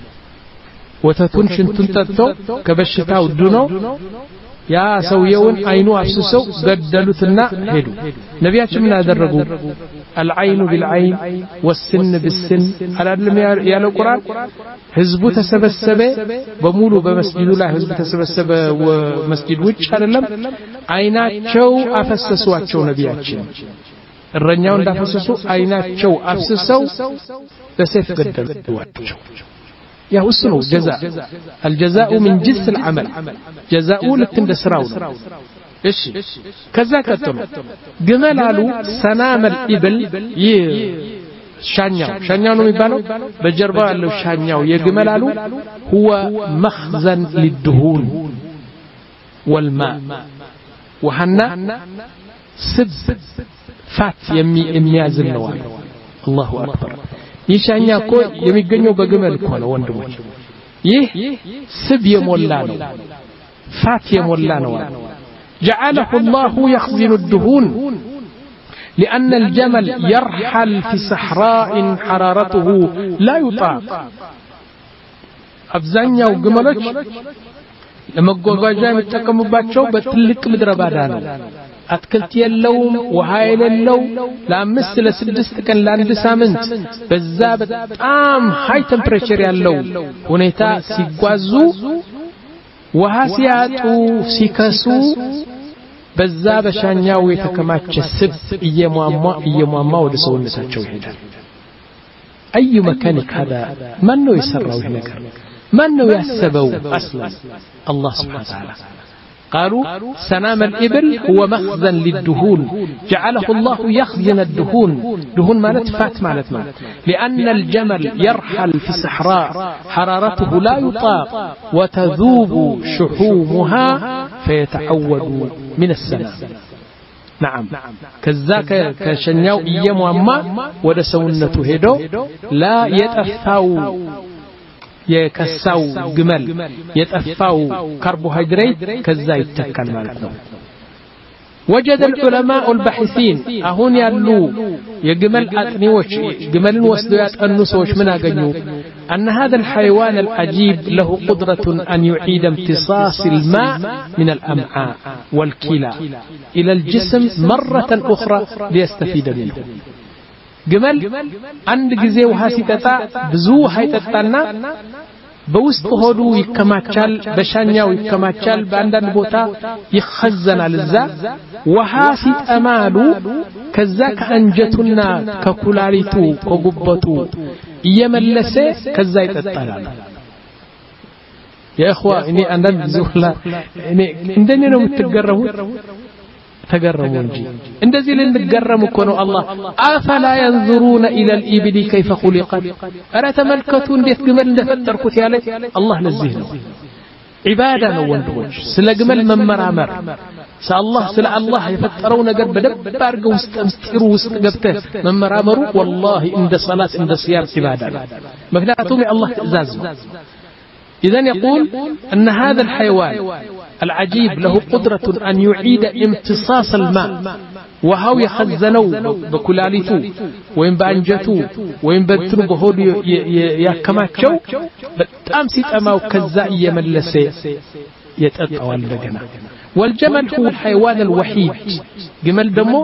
ወተቱን ሽንቱን ጠጥተው ከበሽታው ድኖ ያ ሰውየውን አይኑ አፍስሰው ገደሉትና ሄዱ ነብያችን ምን አደረጉ العين بالعين والسن بالسن አላለም ያለው ቁርአን ህዝቡ ተሰበሰበ በሙሉ በመስጊዱ ላይ ህዝቡ ተሰበሰበ መስጊድ ውጭ አይደለም አይናቸው አፈሰሷቸው ነብያችን እረኛው እንዳፈሰሱ አይናቸው አፍስሰው በሰይፍ ገደሉዋቸው يا وسنو جزاء الجزاء من جنس العمل جزاء لك عند سراو ايش كذا كتم جمال قالوا سنام الابل ي شانياو شانياو ነው የሚባለው በጀርባው ያለው ሻኛው የግመል አሉ هو مخزن للدهون والماء وحنا سب فات የሚያዝል ነው الله اكبر ይሻኛ እኮ የሚገኘው በግመል እኮ ነው ወንድሞች ይህ ስብ የሞላ ነው ፋት የሞላ ነው جعله الله يخزن الدهون لأن الجمل يرحل في صحراء حرارته لا يطاق أبزانيا وجملك لما جوجا يتكلموا بتلك مدربادا ነው አትክልት የለውም ውሃ የሌለው ለአምስት ለስድስት ቀን ለአንድ ሳምንት በዛ በጣም ሃይ ቴምፕሬቸር ያለው ሁኔታ ሲጓዙ ውሃ ሲያጡ ሲከሱ በዛ በሻኛው የተከማቸ ስብ እየሟሟ እየሟሟ ወደ ሰውነታቸው ይሄዳል أي مكانك هذا من ነው የሰራው ይሄ ነገር من ነው ያሰበው اصلا الله سبحانه وتعالى قالوا سنام الإبل هو مخزن للدهون جعله الله يخزن الدهون دهون مالت فات مالت مالت لأن الجمل يرحل في صحراء حرارته لا يطاق وتذوب شحومها فيتعود من السنام نعم كذاك كشنياو ايام وما ودا سونته هدو لا يتفاو የከሳው ግመል የጠፋው ካርቦሃይድሬት ከዛ ይተካል ማለት ነው وجد العلماء الباحثين አሁን ያሉ የግመል አጥኒዎች ግመልን ወስደው ያጠኑ ሰዎች ምን አገኙ ان هذا الحيوان العجيب له قدرة ان يعيد امتصاص الماء من الامعاء والكلى الى الجسم مرة اخرى ليستفيد منه ግመል አንድ ጊዜ ውሃ ሲጠጣ ብዙ ውሃ ይጠጣና በውስጥ ሆዱ ይከማቻል በሻኛው ይከማቻል በአንዳንድ ቦታ ይخزናል እዛ ውሃ ሲጠማሉ ከዛ ከአንጀቱና ከኩላሊቱ ከጉበቱ እየመለሰ ከዛ ይጠጣል يا اخوه እኔ አንዳንድ ዙላ እኔ እንደኔ ነው የምትገረሙት ተገረሙ እንጂ እንደዚህ ልንገረም እኮ ነው አላህ አፈላ ينظرون الى الابل كيف خلقت አረ ተመልከቱ እንዴት ግመል እንደፈጠርኩት ያለ አላህ ለዚህ ነው ዒባዳ ነው ወንድሞች ስለ ግመል መመራመር ሰአላህ ስለ አላህ የፈጠረው ነገር በደብ አድርገው ውስጥ ምስጢሩ ውስጥ ገብተህ መመራመሩ والله እንደ ሶላት እንደ ሲያም ዒባዳ ምክንያቱም የአላህ ትእዛዝ ነው إذن يقول أن هذا الحيوان العجيب له قدرة أن يعيد امتصاص الماء وهو يخزنوا بكلاليته وين بأنجته وين بنتنو بهود يكماتشو بتأمسيت أماو كزائية ملسي يتأطوى اللجنة والجمل هو الحيوان الوحيد جمل دمو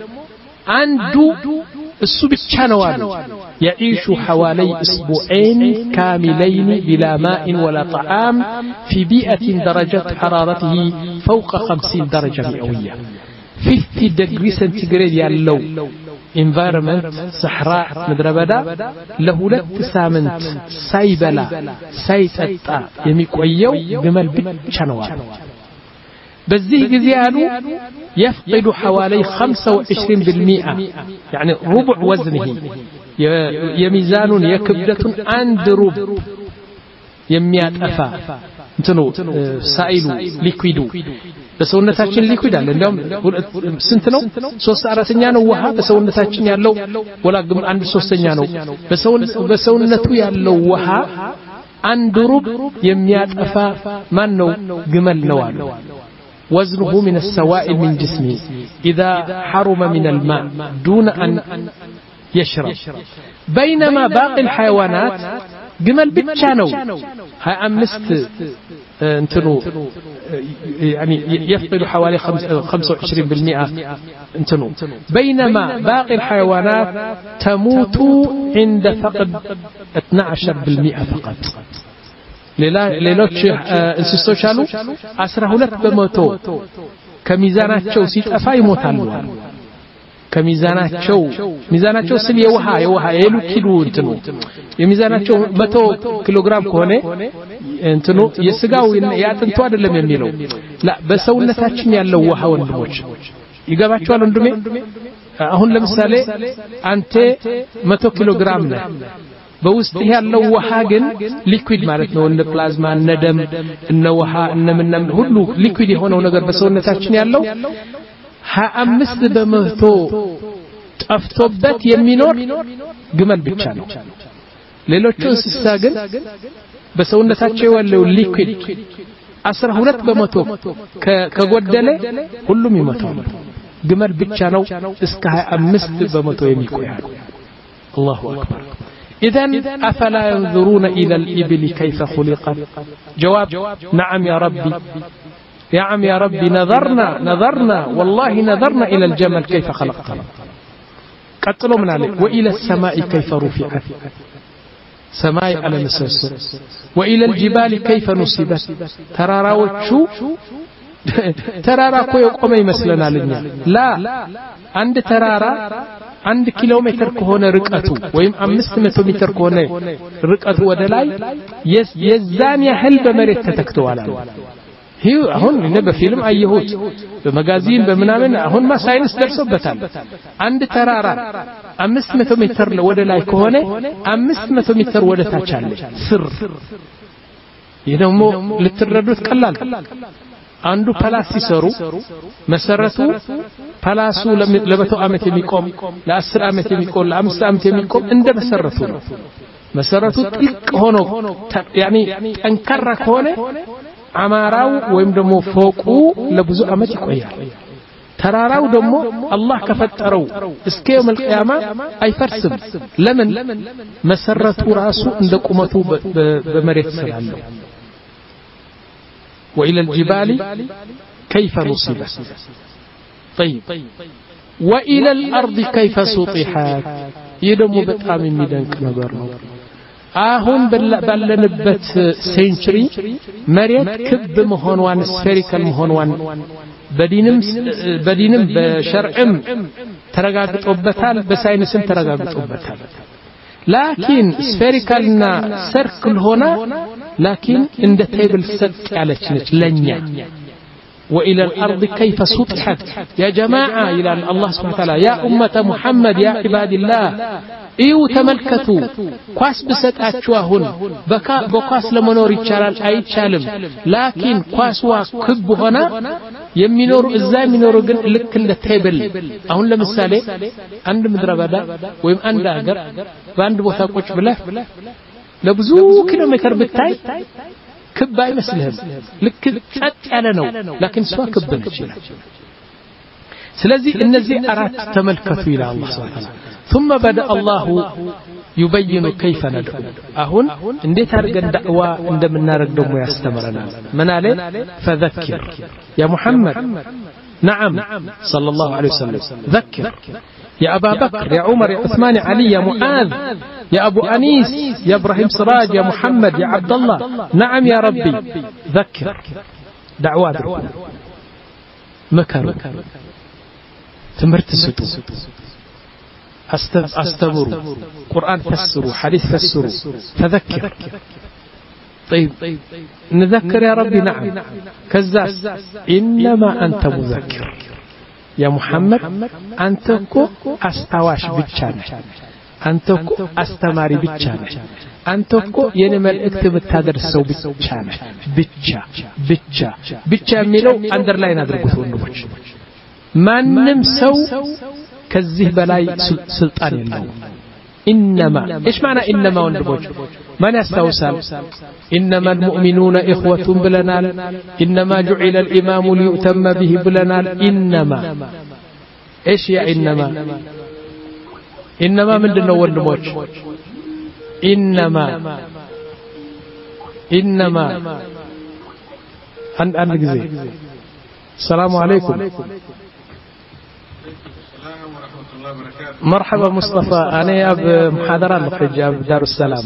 عنده السبت شانوان يعيش حوالي أسبوعين كاملين بلا ماء ولا طعام في بيئة درجة حرارته فوق خمسين درجة مئوية fifty degree centigrade يالو environment صحراء مدربدا لهولت سامنت سايبلا سايتتا يميقويو جمل بتشانوان بزيه جزيانو يفقد حوالي خمسة وعشرين بالمئة يعني ربع وزنه يميزان يكبدة عند ربع يميات أفا انتنو سائلو ليكويدو بسونتاችን ሊኩዊድ አለ እንደውም ስንት ነው ሶስት አራተኛ ነው ውሃ በሰውነታችን ያለው ወላ ግን አንድ ሶስተኛ ነው በሰውነቱ ያለው ውሃ አንድ ሩብ የሚያጠፋ ማን ነው ግመል ነው አለ وزنه من السوائل من جسمه إذا حرم من الماء دون أن يشرب بينما باقي الحيوانات جمل بتشانو هاي أمست انتنو يعني يفقد حوالي خمسة وعشرين بالمئة انتنو بينما باقي الحيوانات تموت عند فقد اثني عشر بالمئة فقط ሌሎች እንስሶች አሉ አስራ ሁለት በመቶ ከሚዛናቸው ሲጠፋ ይሞታሉ ከሚዛናቸው ሚዛናቸው ስለ የውሃ የውሃ የሉ ኪሎ እንትኑ የሚዛናቸው መቶ ኪሎ ግራም ከሆነ እንትኑ የስጋው ያጥንቱ አይደለም የሚለው ላ በሰውነታችን ያለው ውሃ ወንድሞች ይገባቸዋል ወንድሜ አሁን ለምሳሌ አንተ መቶ ኪሎ ግራም ነህ በውስጥ ያለው ውሃ ግን ሊኩዊድ ማለት ነው እንደ ፕላዝማ እነ ደም እነ ውሃ እነ ምንም ሁሉ ሊኩዊድ የሆነው ነገር በሰውነታችን ያለው ሀያ አምስት በመቶ ጠፍቶበት የሚኖር ግመል ብቻ ነው ሌሎቹ እንስሳ ግን በሰውነታቸው ያለው ሊኩዊድ አስራ ሁለት በመቶ ከጎደለ ሁሉም ይሞታሉ ግመል ብቻ ነው እስከ ሀያ አምስት በመቶ የሚቆያል الله أكبر إذن أفلا ينظرون إلى الإبل كيف خلقت جواب نعم يا ربي نعم يا ربي نظرنا نظرنا والله نظرنا إلى الجمل كيف خلقتها قتلوا من عليه وإلى السماء كيف رفعت سماء على مسلس وإلى الجبال كيف نصبت ترى راوتشو ترارا كو يقوم يመስለናል እኛ ላ አንድ ተራራ አንድ ኪሎ ሜትር ከሆነ ርቀቱ ወይም አምስት መቶ ሜትር ከሆነ ርቀቱ ወደ ላይ የዛን ያህል በመሬት ተተክተዋል ይሄ አሁን እነ በፊልም አየሁት በመጋዚን በመናምን አሁን ማ ሳይንስ ደርሶበታል አንድ ተራራ አምስት መቶ ሜትር ወደ ላይ ከሆነ አምስት መቶ ሜትር ወደ ታች አለ ስር ይሄ ደግሞ ልትረዱት ቀላል አንዱ ፓላስ ሲሰሩ መሰረቱ ፓላሱ ለመቶ አመት የሚቆም ለአስር አመት የሚቆም ለአምስት አመት የሚቆም እንደ መሰረቱ ነው መሰረቱ ጥልቅ ሆኖ ያኒ ጠንካራ ከሆነ አማራው ወይም ደግሞ ፎቁ ለብዙ አመት ይቆያል ተራራው ደግሞ አላህ ከፈጠረው እስከ የውም القيامه አይፈርስም ለምን መሰረቱ ራሱ እንደ ቁመቱ በመሬት ስላለው وإلى الجبال كيف نصبت طيب وإلى الأرض كيف سطحت يدمو በጣም የሚደንቅ ነገር ነው አሁን ባለንበት ሴንቸሪ መሬት ክብ መሆኗን ስፌሪካል መሆኗን በዲንም በዲንም በሸርዕም ተረጋግጦበታል በሳይንስም ተረጋግጦበታል ላኪን ስፌሪካልና ሰርክል ሆና ላኪን እንደ ቴብል ሰጥ ያለች ነች ለኛ وإلى الأرض كيف سطحت يا جماعة إلى الله سبحانه وتعالى يا أمة محمد يا عباد الله إيو تملكتوا قاس بسطعتشوهن بكا بقاس لمنور يتشالال أي تشالم لكن قاسوا كب هنا يمينور إزاي مينورو جن لك عند تيبل أهون لمثالي عند مدربدا ويم عند أجر وعند بوثا قوش بله لبزو كيلومتر بالتاي كب አይመስልህም ልክ ጸጥ ያለ ነው لكن سوا كب ነች ስለዚህ እነዚህ አራት ተመልከቱ ይላል አላህ Subhanahu ثم بدا الله يبين كيف ندعو አሁን እንዴት አድርገን ዳዕዋ እንደምናደርግ ደግሞ ያስተምረናል ምን አለ فذكر يا محمد نعم صلى الله عليه وسلم ذكر يا أبا بكر يا عمر يا عثمان يا علي يا معاذ يا أبو أنيس يا إبراهيم سراج يا محمد يا عبد الله نعم يا ربي ذكر دعوات مكروا تمرت السطو أستبروا قرآن فسروا حديث فسروا فذكر طيب نذكر يا ربي نعم كذاب إنما أنت مذكر يا محمد أنتكو أستواش بتشانه أنتكو أستماري بتشانه أنتكو ينمل اكتب التادر السو بتشانه بتشا بتشا بتشا ميلو أندر لاين أدركوه النبوش ما نمسو كالزه بلاي سلطان الله إنما إيش معنى إنما والنبوش من يستوصل إنما المؤمنون إخوة بلنال إنما جعل الإمام ليؤتم به بلنال إنما إيش يا إنما إنما من دنو والنموج إنما إنما أن أن جزي السلام عليكم مرحبا مصطفى أنا يا محاضرة نخرج يا دار السلام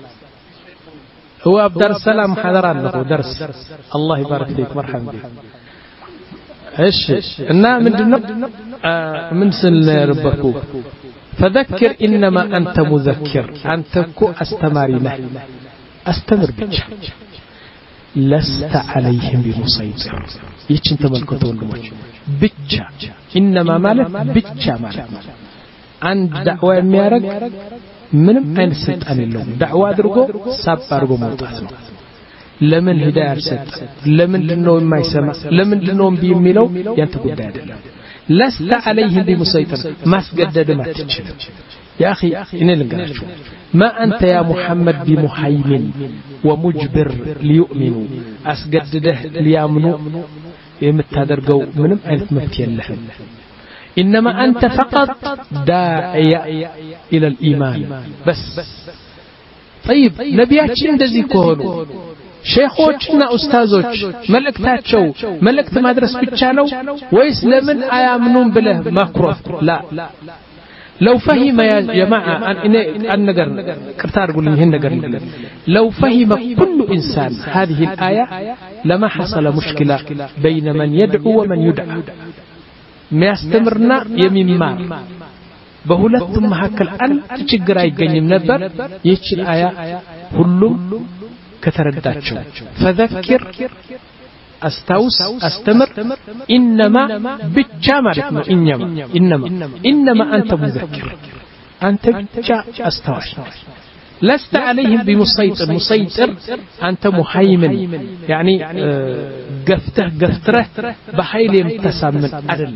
هو بدار السلام محاضرة له درس الله يبارك فيك مرحبا بك ايش إننا من دنا من سن ربكو فذكر إنما أنت مذكر أنتكو أستمرنا أستمر بك لست عليهم بمسيطر يتشن تملكتون الموج بك إنما مالك بك مالك عند دعوة ميارك ምንም አይነት ስልጣን የለውም ዳዕዋ አድርጎ ሳብ አድርጎ መውጣት ነው ለምን ሂዳያ ሰጥ ለምን ነው የማይሰማ ለምን ነው እምቢ የሚለው ያንተ ጉዳይ አይደለም لست عليهم بمسيطر ማስገደድ ማትችልም يا اخي እኔ ልንገራችሁ ما انت يا محمد بمحيمن ومجبر ليؤمنوا አስገድደህ ሊያምኑ የምታደርገው ምንም አይነት መብት የለህም إنما أنت فقط داعية إلى الإيمان بس طيب نبياتشين دزي كونو شيخوچنا أستاذوچ ملكتاتشو ملكت مدرس بيتشانو ويس لمن آيامنون بله مكروف لا لو فهم يا جماعة أن نقر كرتار قول لهم نقر لو فهم كل إنسان هذه الآية لما حصل مشكلة بين من يدعو ومن يدعى ሚያስተምርና የሚማር በሁለቱም መካከል አንድ ችግር አይገኝም ነበር ይህችን አያ ሁሉም ከተረዳቸው فذكر استوس استمر انما ብቻ ማለት ነው انما انما انما انت مذكر انت ብቻ አስተዋሽ لست عليهم بمسيطر مسيطر أنت محيمن يعني قفته قفتره بحيل يمتسامن أدل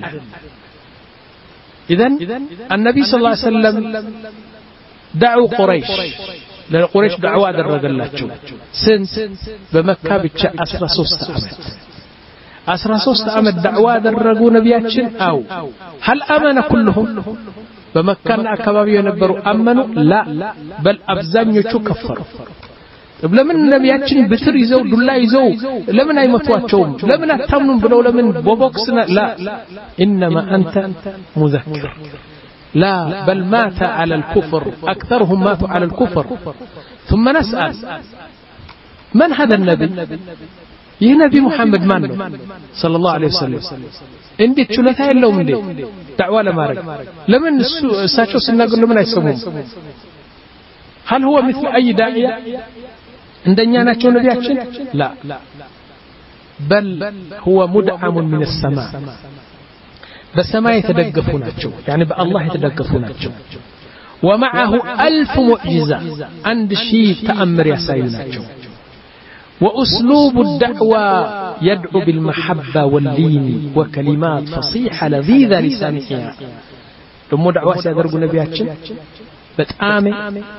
إذن النبي صلى الله عليه وسلم دعوا قريش لأن قريش دعوا هذا الرجل لا تشوف سنت بمكة بتش أسرى سوست أمد أسرى سوست أمد دعوا هذا الرجل نبياتشن أو هل أمن كلهم بمكان أكبابي ينبروا أمنوا لا بل أبزام يشو كفروا لمن نبياتشن بتر يزو دولا يزو لمن أي متواتشوم لمن أتمنون بلو لمن بوبوكسنا لا إنما أنت مذكر لا بل مات على الكفر أكثرهم ماتوا على الكفر ثم نسأل من هذا النبي ይህ ነቢ ሙሐመድ ማን ነው ሰለላሁ ዐለይሂ ወሰለም እንዴት ችሎታ የለውም እንዴ ዳዕዋ ለማድረግ ለምን እሱ እሳቸው ሲናገሩ ለምን አይሰሙም هل هو مثل أي داعية እንደኛ ናቸው ነቢያችን لا بل هو مدعم من السماء በሰማይ የተደገፉ ናቸው يعني بالله የተደገፉ ናቸው ومعه ألف معجزة عند شيء تأمر يسايو ናቸው وأسلوب الدعوة يدعو بالمحبة واللين وكلمات فصيحة لذيذة لسامعها دمو دعوة سيادرقوا نبياتشن بتآمي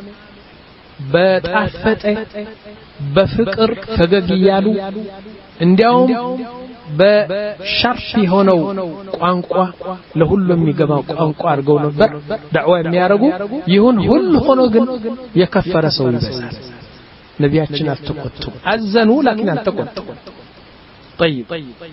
بتأفته بفكر فقاقيالو انديهم بشرفي هونو قوانقوا لهلو ميقبا قوانقوا ارقو نبر دعوة ميارقو يهون هل هونو قن يكفر سوي بسال ነቢያችን አልተቆጡ አዘኑ لكن አልተቆጡ طيب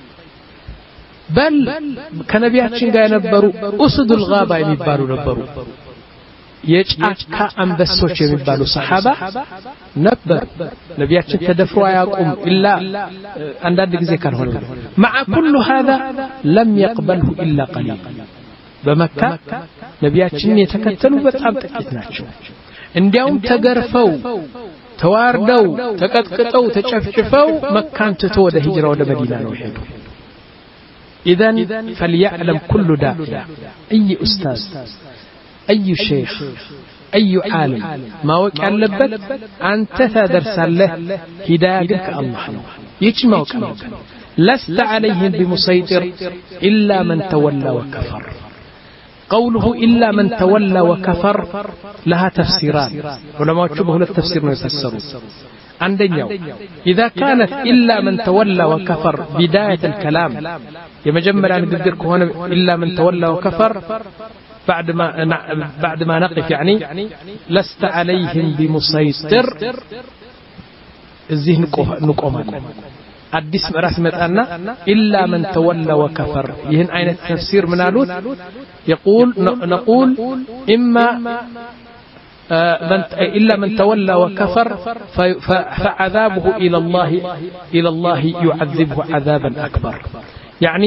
بل ከነቢያችን ጋር የነበሩ اسد الغابة የሚባሉ ነበሩ የጫካ አንበሶች የሚባሉ ሰሃባ ነበር ነቢያችን ተደፍሮ አያውቁም إلا አንዳንድ ጊዜ ካልሆነ مع كل هذا لم يقبله إلا قليل በመካ ነቢያችን የተከተሉ በጣም ጥቂት ናቸው እንዲያውም ተገርፈው ተዋርደው ተቀጥቅጠው ተጨፍጭፈው መካን ትቶ ወደ ሂጅራ ወደ መዲና ነው ሄዱ اذا فليعلم كل داعية اي استاذ اي شيخ اي عالم ما وقع ያለበት አንተ ተደርሳለህ ሂዳያ ከአላህ ነው ይቺ ማወቅ ነው لست عليهم بمسيطر الا من تولى وكفر قوله إلا من تولى وكفر لها تفسيران علماء شبه التفسير ما يفسرون عندنا إذا كانت إلا من تولى وكفر بداية الكلام يمجمل أن نقدرك هنا إلا من تولى وكفر بعد ما بعد ما نقف يعني لست عليهم بمسيطر الذهن نقوم አዲስ ምዕራፍ መጣና إلا من تولى وكفر ይህን አይነት ተፍሲር ምናሉት يقول نقول إما من إلا من تولى وكفر فعذابه إلى الله إلى الله يعذبه عذابا أكبر يعني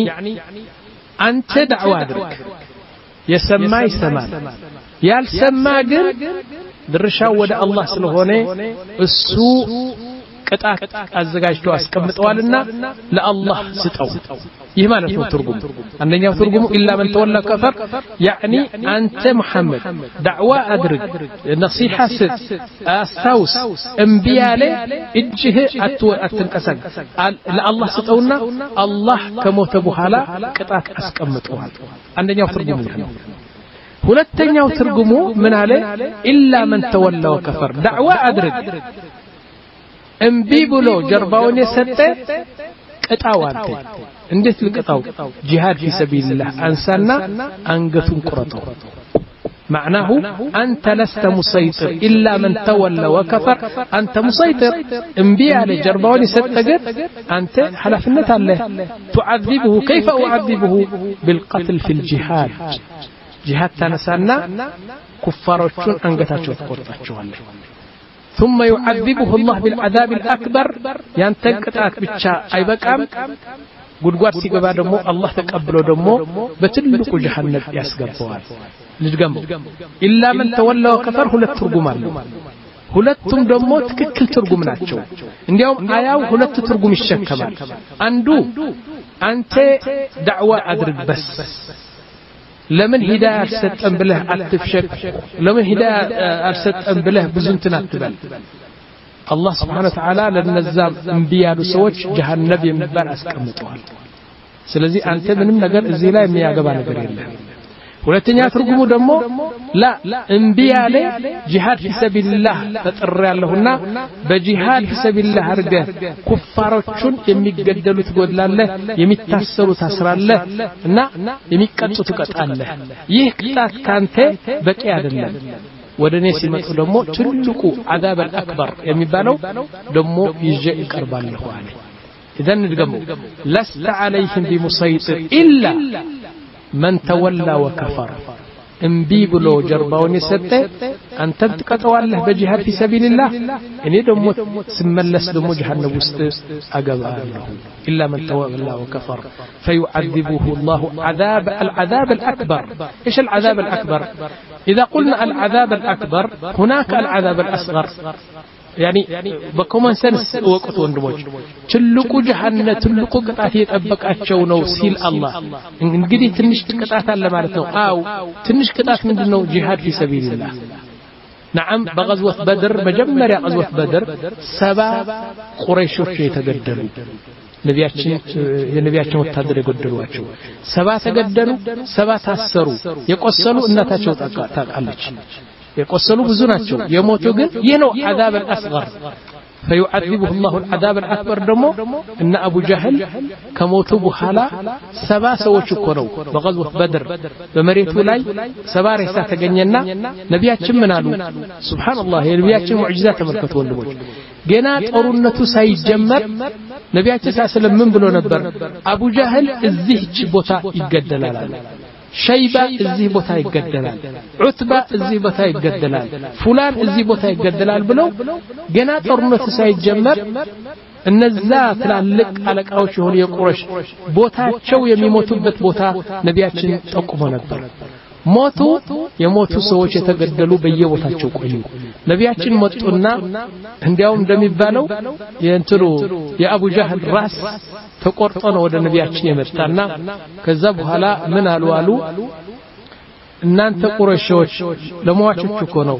أنت دعوة أدرك يسمى يسمى يالسمى قل درشا ودى الله سلهوني السوء ቅጣት አዘጋጅቶ አስቀምጠዋልና ለአላህ ስጠው ይህ ማለት ነው ትርጉሙ አንደኛው ትርጉሙ ኢላ መን ተወላ ከፈር يعني አንተ መሐመድ ዳዕዋ አድርግ ነሲሃ ስጥ አስታውስ እንቢያለ እጅህ አትንቀሳቀስ ለአላህ ስጠውና አላህ ከሞተ በኋላ ቅጣት አስቀምጠዋል አንደኛው ትርጉሙ ነው ሁለተኛው ትርጉሙ ምን አለ ኢላ መን ተወላ ወከፈር ዳዕዋ አድርግ እምቢ ብሎ ጀርባውን የሰጠ ቅጣው አንተ እንዴት ልቅጣው ጂሃድ في سبيل الله አንሳና አንገቱን ቁረጠው معناه أنت لست مسيطر إلا من تولى وكفر أنت مسيطر انبي على جربون ستجد أنت حلفنة الله تعذبه كيف أعذبه بالقتل في الجهاد جهاد تنسانا كفارون أنقتاتشو تقرطاتشو ثم يعذبه الله بالعذاب الأكبر ينتقطعك بتشا أي بقام ጉድጓድ ሲገባ ደግሞ አላህ ተቀብሎ ደግሞ በትልቁ ጀሃነም ያስገባዋል ልጅገም ኢላ መን ተወላ ወከፈር ሁለት ትርጉም አለው ሁለቱም ደግሞ ትክክል ትርጉም ናቸው እንዲያውም አያው ሁለት ትርጉም ይሸከማል አንዱ አንተ ዳዕዋ አድርግ በስ ለምን ሂዳያ አልሰጠን ብለህ አትፍሸክ ለምን ሂዳያ አልሰጠን ብለህ ብዙ እንትን አትበል አላህ Subhanahu Wa Ta'ala ለነዛም እንቢያሉ ሰዎች ጀሃነም የሚባል አስቀምጠዋል ስለዚህ አንተ ምንም ነገር እዚህ ላይ የሚያገባ ነገር የለም ሁለተኛ ትርጉሙ ደግሞ ላ እንቢያለ ጂሃድ في سبيل الله ተጠራለሁና በጂሃድ في سبيل الله አርገ ኩፋሮቹን የሚገደሉት ጎድላለህ የሚታሰሩ ታስራለህ እና የሚቀጡት ቀጣለህ ይህ ቅጣት ካንተ በቂ አይደለም ወደኔ ሲመጡ ደግሞ ትልቁ عذاب الأكبر የሚባለው ደግሞ ይዤ ይቀርባለሁ አለ اذا ንድገሙ لست عليهم بمسيطر إلا من تولى وكفر እምቢ ብሎ ጀርባውን የሰጠ አንተም ትቀጠዋለህ በጂሃድ في سبيل الله እኔ ደግሞ ስመለስ ደግሞ ጀሃነም ውስጥ አገባለሁ إلا من تولى وكفر فيعذبه الله عذاب العذاب الأكبر إيش العذاب الأكبر إذا قلنا العذاب الأكبر هناك العذاب الأصغر يعني بكمان سنس وقت وندموج تلقوا جهنم تلقوا قطعة يتأبقاتشو ነው ሲል አላህ እንግዲህ ትንሽ ቅጣት አለ ማለት ነው አው ትንሽ ቅጣት ምንድነው ጂሃድ في سبيل الله نعم بغزوة بدر مجمريا غزوة بدر سبع قريشوች የተገደሉ ነቢያችን የነቢያችን ወታደር የገደሏቸው ሰባ ተገደሉ ሰባ ታሰሩ የቆሰሉ እናታቸው ታቃለች የቆሰሉ ብዙ ናቸው የሞቱ ግን ይህ ነው عذاب الأصغر فيعذبه الله العذاب الأكبر دمو إن أبو جهل كموتو بحالا سبا سوچ እኮ ነው በغزوة بدر በመሬቱ ላይ ሰባ ሬሳ ተገኘና ነቢያችን ምን አሉ سبحان الله የነቢያችን ሙዕጂዛ ተመልከቱ ወንድሞች ገና ጦርነቱ ሳይጀመር ነቢያችን ሰለላሁ ምን ብሎ ነበር አቡ ጀህል እዚህች ቦታ ይገደላል ሸይባ እዚህ ቦታ ይገደላል ዑትባ እዚህ ቦታ ይገደላል ፉላን እዚህ ቦታ ይገደላል ብለው ገና ጦርነቱ ሳይጀመር እነዛ ትላልቅ አለቃዎች የሆኑ የቁረሽ ቦታቸው የሚሞቱበት ቦታ ነቢያችን ጠቁሞ ነበር ሞቱ የሞቱ ሰዎች የተገደሉ በየቦታቸው ቆዩ ነቢያችን መጡና እንዲያውም እንደሚባለው የእንትሩ የአቡ ጀህል ራስ ተቆርጦ ነው ወደ ነቢያችን የመጣና ከዛ በኋላ ምን አሉ አሉ እናንተ ቁረሾች ለሟቾች እኮ ነው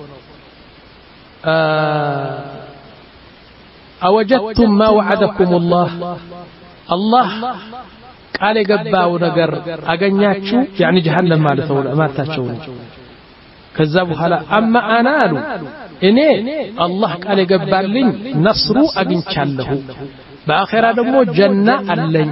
አወጀቱም ما وعدكم الله الله ቃል የገባው ነገር አገኛችሁ يعني جهنم ማለት ነው ለማታቸው ነው ከዛ በኋላ አማ አና አሉ እኔ አላህ ቃል የገባልኝ ነስሩ አግኝቻለሁ በአኺራ ደግሞ ጀና አለኝ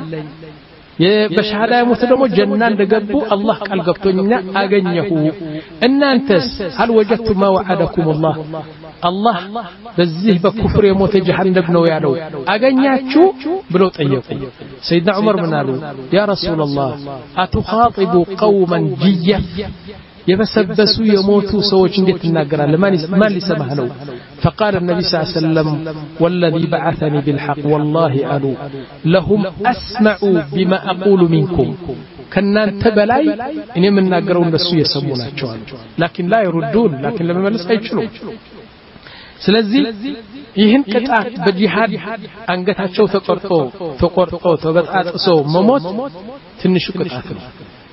በሻሃዳ የሞተ ደግሞ ጀና እንደገቡ አላህ ቃል ገብቶኛ አገኘሁ እናንተስ هل وجدتم ما وعدكم الله الله በዚህ በኩፍር የሞተ ጀሃነም ነው ያለው አገኛችሁ ብለው ጠየቁ ሰይድና ዑመር ምን አሉ ያ ረሱላህ አትخاطب قوما جيا يبسبسوا يموتوا سوچ እንዴት እናገራለን ማን ማን ሊሰማህ ነው فقال النبي صلى الله عليه وسلم والذي بعثني بالحق والله ألو لهم أسمعوا بما أقول منكم كنانت بلاي إني من ناقرون نسو يسموناچو لكن لا يردون لكن لما ملس አይችሉም ስለዚህ ይህን ቅጣት በጂሃድ አንገታቸው ተቆርጦ ተቆርጦ ተበጣጥሶ መሞት ትንሽ ቅጣት ነው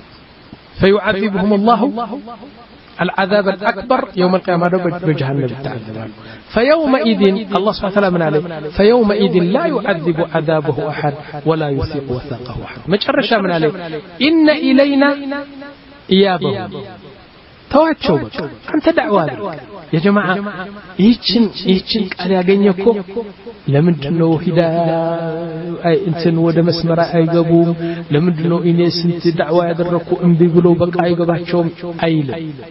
فيعذبهم الله العذاب الأكبر يوم القيامة بجهنم تعذبان فيومئذ الله سبحانه وتعالى من عليه فيومئذ لا يعذب عذابه أحد ولا يثيق وثاقه أحد مجرش من عليه إن إلينا إيابهم ተዋቸው በቃ አንተ ዳዕዋ ያ ጀማዓ ይህችን ይህችን ቃል ያገኘኮ ለምንድነው ሂዳያ አይ እንትን ወደ መስመራ አይገቡም ለምንድነው እኔ ስንት ዳዕዋ ያደረኩ እንቢ ብሎ በቃ አይገባቸውም አይል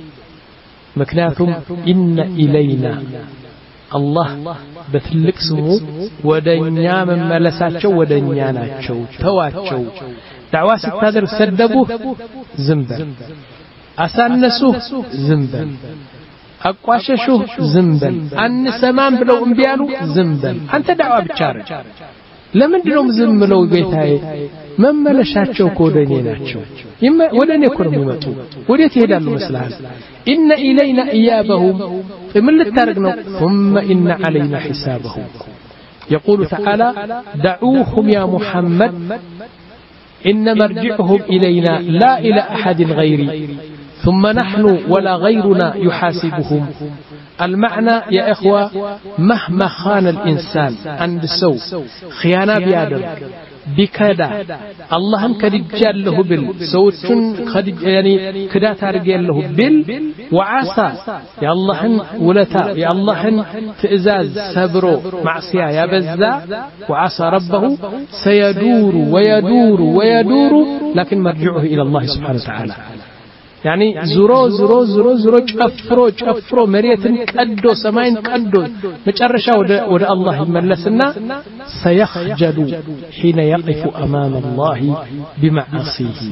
ምክንያቱም ኢነ ኢለይና አላህ በትልቅ ስሙ ወደኛ መመለሳቸው ወደኛ ናቸው ተዋቸው ዳዕዋ ስታደርግ ሰደቡህ ዝም በል አሳነሱህ ዝም በል አቋሸሹህ ዝም በል አንሰማም ብለው እምቢ አሉ ዝም በል አንተ ዳዕዋ ብቻ አድርግ ለምንድነው ዝም ብለው ጌታዬ መመለሻቸው ወደኔ ናቸው ወደኔ እኮ ነው የሚመጡ ወዴት ይሄዳሉ መስላል ኢነ ኢለይና ኢያበሁም ምን ልታረግ ነው ثم ان علينا حسابهم يقول تعالى دعوهم يا محمد إن مرجعهم إلينا لا إلى أحد غيري ثم نحن ولا غيرنا يحاسبهم المعنى يا إخوة مهما خان الإنسان عند سو خيانة بيادم بكذا اللهم كدجال له بال سوتن خدج يعني كدا تارجال له بال وعسى يا اللهم ولتا يا اللهم تئزاز صبرو معصية يا بزا وعسى ربه سيدور ويدور ويدور لكن مرجعه إلى الله سبحانه وتعالى يعني زرو زرو زرو زرو ጨፍሮ ጨፍሮ መሬትን ቀዶ ሰማይን ቀዶ መጨረሻ ወደ ወደ አላህ ይመለስና سيخجل حين يقف امام الله بمعاصيه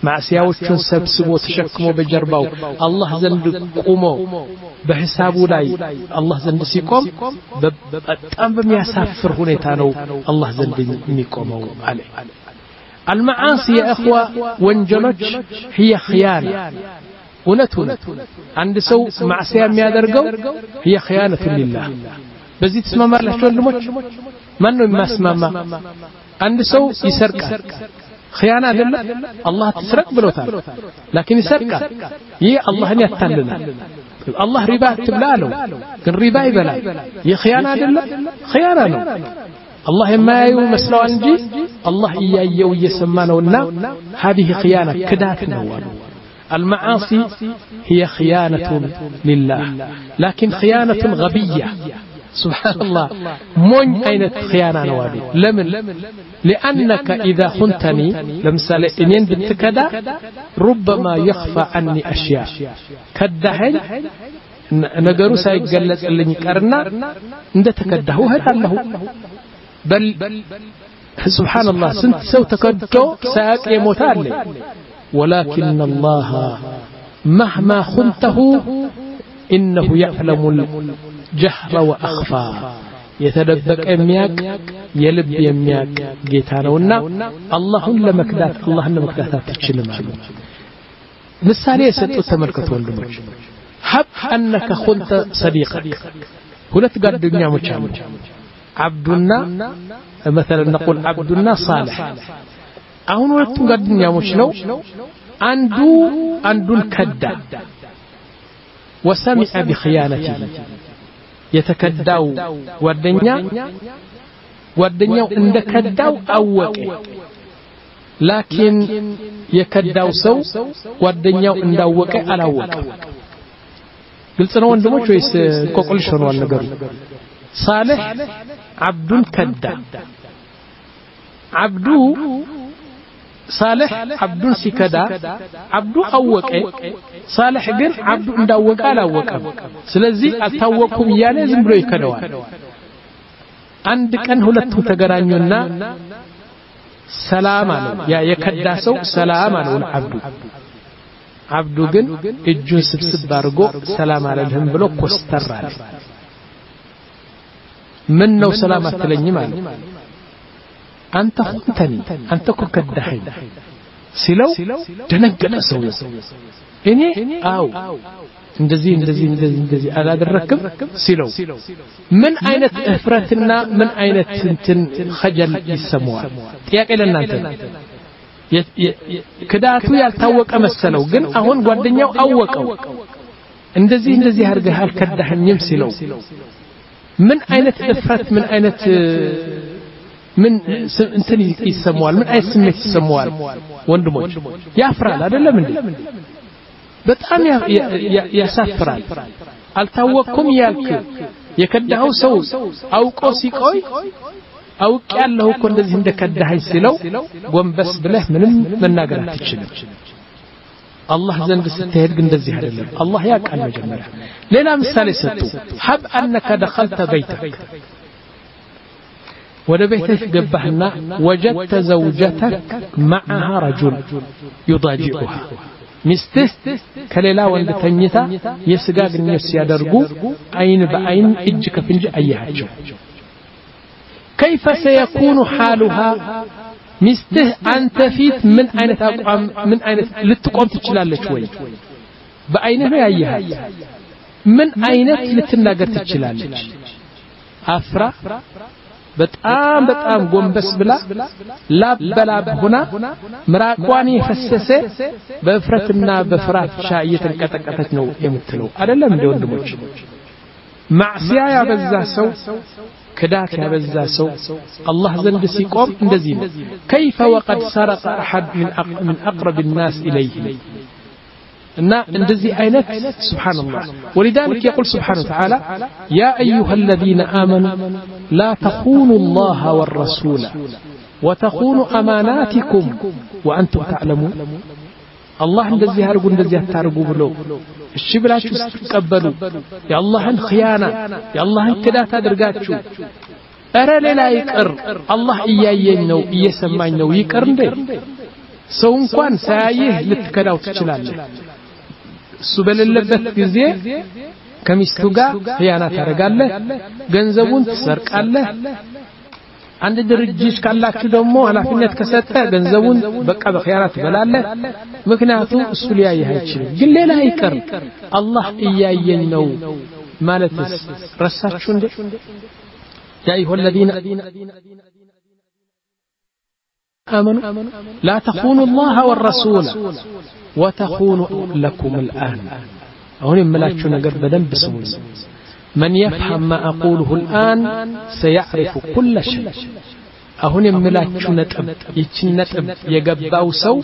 ማዕሲያዎቹን ሰብስቦ ተሸክሞ በጀርባው አላህ ዘንድ ቆሞ በሂሳቡ ላይ አላህ ዘንድ ሲቆም በጣም በሚያሳፍር ሁኔታ ነው አላህ ዘንድ የሚቆመው አለ المعاصي يا اخوه ወንጀሎች هي خيانه እውነት እውነት አንድ ሰው ማዕሲያ የሚያደርገው هي خيانه لله በዚህ ተስማማላችሁ ወንድሞች ማን ነው የሚያስማማ አንድ ሰው ይሰርቃል خيانه አይደለም አላህ ትስረቅ ብሎታል لكن ይሰርቃል ይህ አላህን ያታልላል አላህ ሪባ ትብላለው ግን ሪባ ይበላል ይህ خيانه አይደለም خيانه ነው الله የማያዩ መስለው እንጂ አላህ እያየው እየሰማነውና هذه خيانه ክዳት ነው المعاصي هي خيانه لله لكن خيانه غبيه سبحان الله مون اينت خيانه نوادي لمن لانك اذا خنتني لمثال انين بتكدا ربما يخفى عني اشياء كدهኝ ነገሩ ሳይገለጽልኝ ቀርና እንደተከዳሁ ሄዳለሁ بل سبحان الله سنت سو تكدو ساق يموت عليه ولكن الله مهما خنته إنه يعلم الجهر وأخفى يتدبك أمياك يلب يمياك جيتانونا الله لمكدات الله لمكداتات تشلم عنه مثالية ستو تملكة والدمج حب أنك خنت صديقك هنا تقال الدنيا مجامل عبدنا مثلا نقول عبدنا صالح አሁን ሁለቱም ጓደኛሞች ነው አንዱ አንዱን ከዳ وسمع بخيانته የተከዳው ጓደኛ ጓደኛው እንደከዳው አወቀ لكن የከዳው ሰው ጓደኛው እንዳወቀ አላወቀ ግልጽ ነው ወንድሞች ወይስ ኮኮልሽ ሆኗል ነገሩ صالح عبد كدا عبد صالح عبد سكدا عبد أوقع صالح جن عبد እንዳወቀ አላወቀም ስለዚህ አልታወቁም ያለ ዝም ብሎ ይከዳዋል አንድ ቀን ሁለቱም ተገናኙና ሰላም አለው ያ የከዳ ሰው ሰላም አለው ለአብዱ አብዱ ግን እጁን ስብስብ አድርጎ ሰላም አለልህም ብሎ ኮስተር አለ من نو سلامة تلني مالي أنت خنتني أنت كدحين سلو تنقل أسوي إني أو اندزي اندزي اندزي اندزي على هذا الركب سلو من أين إفرتنا من أين تنتن خجل يسموها ياك إلى النانتن كداتو يالتوك أمسلو قن أهون قدنيا أوكو اندزي اندزي هرقها الكدحين يمسلو من أين إفرت من أين من انتني يسموال من أي سميت يسموال وندموج يافرال هذا لا من دي بتأم يسافرال التوكم يالك يكدهو سو أو قوسي قوي أو كان له كون ذي هندك الدهي سلو قوم بس بله من من ناقرات تشلم الله زند ستهد قند الزهر الله الله ياك أنا جمرة لنا مثال ستو حب أنك دخلت بيتك وده بيتك قبهنا وجدت زوجتك معها رجل يضاجعها مسته كليلا وند تنيتا يسقاق النفس يدرقو عين بعين اجك فنج أيها جو كيف سيكون حالها مسته أنت فيت من أين تقوم من أين لتقوم تشلال شوي بأينه أيها من أين لتناقر تشلال أفرا بتأم بتأم قوم بس بلا لاب بلا هنا مراقواني فسسه بفرتنا بفرات شاية كتكتنو يمتلو هذا لم يدون دموج معصية يا بزاسو كداك يا بزاسو الله زند سيقوم اندزين كيف وقد سرق أحد من من أقرب الناس إليه إن اندزي أينت سبحان الله ولذلك يقول سبحانه وتعالى يا أيها الذين آمنوا لا تخونوا الله والرسول وتخونوا أماناتكم وأنتم تعلمون الله اندزي هارقوا اندزي هتارقوا بلو الشبلاش تقبلوا يا الله خيانة يا الله كدا تدرقاتشو أرى لا يقر الله إيايين نو إيسمعين نو يقر ندي ሰው እንኳን ሳያይህ ልትከዳው ትችላለህ እሱ በሌለበት ጊዜ ከሚስቱ ጋር ኺያና ታደርጋለህ ገንዘቡን ትሰርቃለህ አንድ ድርጅት ካላችሁ ደግሞ ኃላፊነት ከሰጠ ገንዘቡን በቃ በኺያና ትበላለህ ምክንያቱም እሱ ሊያይህ አይችልም ግን ሌላ አይቀር አላህ እያየኝ ነው ማለትስ ረሳችሁ እንዴ ያ አዩሀ الذين آمنوا لا تخونوا الله والرسول وتخونوا لكم الآن هون يملاችሁ ነገር በደንብ ስሙኝ من يفهم ما أقوله الآن سيعرف كل شيء አሁን የምላችሁ ነጥብ ይችን ነጥብ የገባው ሰው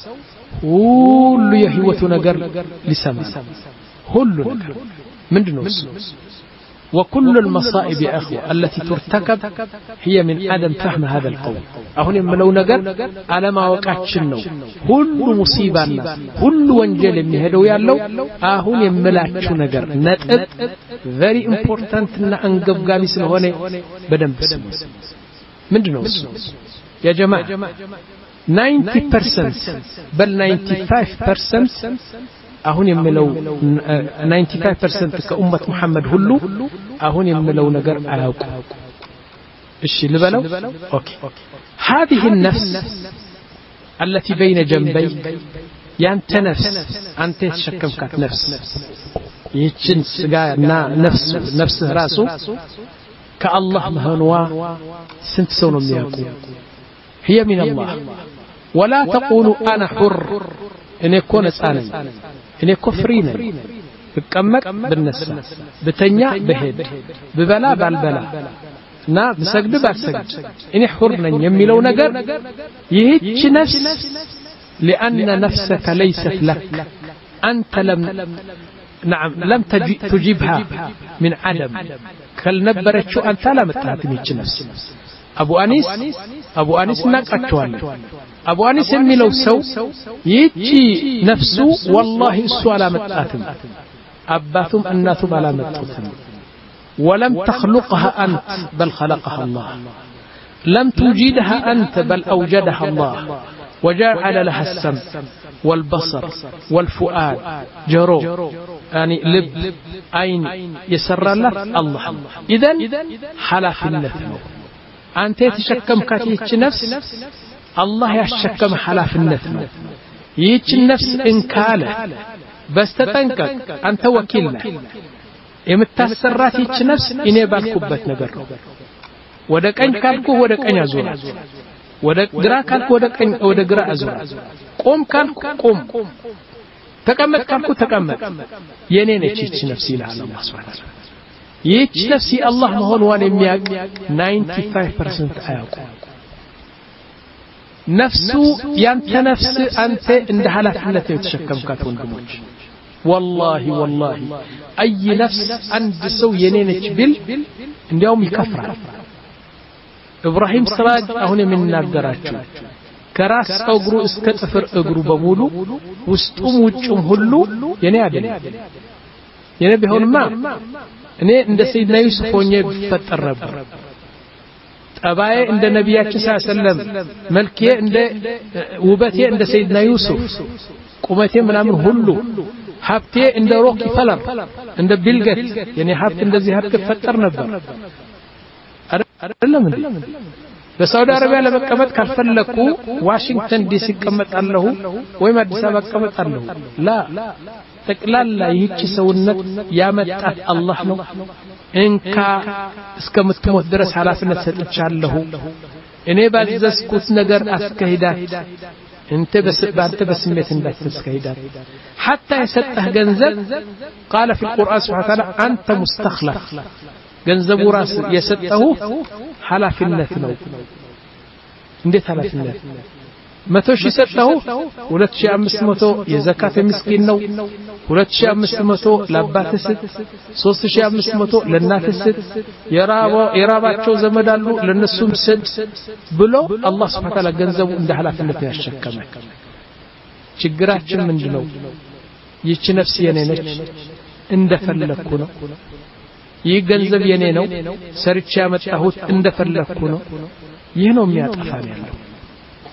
ሁሉ የህይወቱ ነገር ሊሰማ ሁሉ ነገር ምንድነው እሱ وكل المصائب يا اخوه التي ترتكب هي من عدم فهم هذا القول አሁን የምለው ነገር አለማወቃችን ነው ሁሉ ሙሲባና ሁሉ ወንጀል የሚሄደው ያለው አሁን የምላችሁ ነገር ነጥብ very important እና አንገብጋቢ ስለሆነ በደንብ ስሙ ምንድነው እሱ ያ ጀማዓ ninety percent በል ninety-five percent አሁን የምለው ninety-five percent ከኡመት መሐመድ ሁሉ አሁን የምለው ነገር አያውቁ እሺ ልበለው ኦኬ هذه النفس التي بين جنبيك ያንተ ነፍስ አንተ ተሸከምካት ነፍስ ይህችን ስጋና ነፍስ ነፍስ ራሱ ከአላህ መሆንዋ ስንት ሰው ነው የሚያውቁ هي من الله ولا تقولوا انا حر እኔ እኮ ነፃ ነኝ እኔ እኮ ፍሪ ነኝ ብቀመጥ ብነሳ ብተኛ በሄድ ብበላ ባልበላ እና ብሰግድ ባልሰግድ እኔ ሁር ነኝ የሚለው ነገር ይህች ነፍስ لأن نفسك ليست لك أنت لم نعم لم تجيبها من عدم كالنبرتشو أنت لم تهتم يهች نفس أبو أنيس أبو أنيس ناقاتشوال أبو أنيس የሚለው ሰው ይህች ነፍሱ والله እሱ አላመጣትም አባቱም እናቱም አላመጡትም ولم تخلقها أنت بل خلقها الله لم توجدها أنت بل أوجدها الله وجعل لها السمع والبصر والفؤاد جرو يعني لب عين يسر له الله إذن حلف النفس أنت تشكم كاتيش نفس الله يشكم حلف النفس يتش النفس إن كاله بس تتنكك أنت وكيلنا يمتسرات يتش نفس إني بالكبت نقره ودك أن كالكو ودك أن يزور ودك قرا كالكو ودك أن ودك قرا أزور قوم كالكو قوم تكمل كالكو تكمل ينين يتش نفسي لعلى الله سبحانه وتعالى يتش نفسي الله مهون واني مياك ninety-five percent آياكو نفسه يانت نفس أنت عند حالة يتشكم كاتون دموج والله والله أي نفس عند سو ينينك بل اليوم يكفر إبراهيم سراج أهون من ناقراتشو كراس أقرو اسكتفر أقرو بمولو وستقوم وجم هلو يعني عدل يعني بهون ما እኔ እንደ ሰይድና ዩሱፍ ሆኜ ፈጠረብ ጠባዬ እንደ ነብያችን ሰለላሁ መልኬ እንደ ውበቴ እንደ ሰይድና ዩሱፍ ቁመቴ ምናምን ሁሉ ሀብቴ እንደ ሮኪ ፈለር እንደ ቢልገት የኔ ሀብት እንደዚህ ሀብት ፈጠር ነበር አይደለም እንዴ በሳውዲ አረቢያ ለመቀመጥ ካልፈለኩ ዋሽንግተን ዲሲ እቀመጣለሁ ወይም አዲስ አበባ እቀመጣለሁ ላ ጠቅላላ ይህች ሰውነት ያመጣት አላህ ነው እንካ እስከምትሞት ድረስ ኃላፊነት ሰጥቻለሁ እኔ ባዘዝኩት ነገር አስከሂዳት انت بس انت بسميت እንዳትስከሂዳት حتى يسطህ ገንዘብ قال في القرآن سبحانه وتعالى انت مستخلف ገንዘቡ ራስ የሰጠው ኃላፊነት ነው እንዴት ኃላፊነት መቶ ሺህ ሰጠው ሁለት ሺህ አምስት መቶ የዘካት ምስኪን ነው ሁለት ሺህ አምስት መቶ ለአባትህ ሶስት ሺህ አምስት መቶ ለእናትህ የራባው የራባቸው ዘመድ አሉ ለነሱም ስጥ ብሎ አላህ Subhanahu Wa Ta'ala ገንዘቡ እንደ ኃላፊነት ያሸከመ ችግራችን ምንድነው ይህች ነፍስ የኔ ነች እንደፈለኩ ነው ይህ ገንዘብ የኔ ነው ሰርቼ ያመጣሁት እንደፈለኩ ነው ይህ ነው የሚያጠፋን ያለው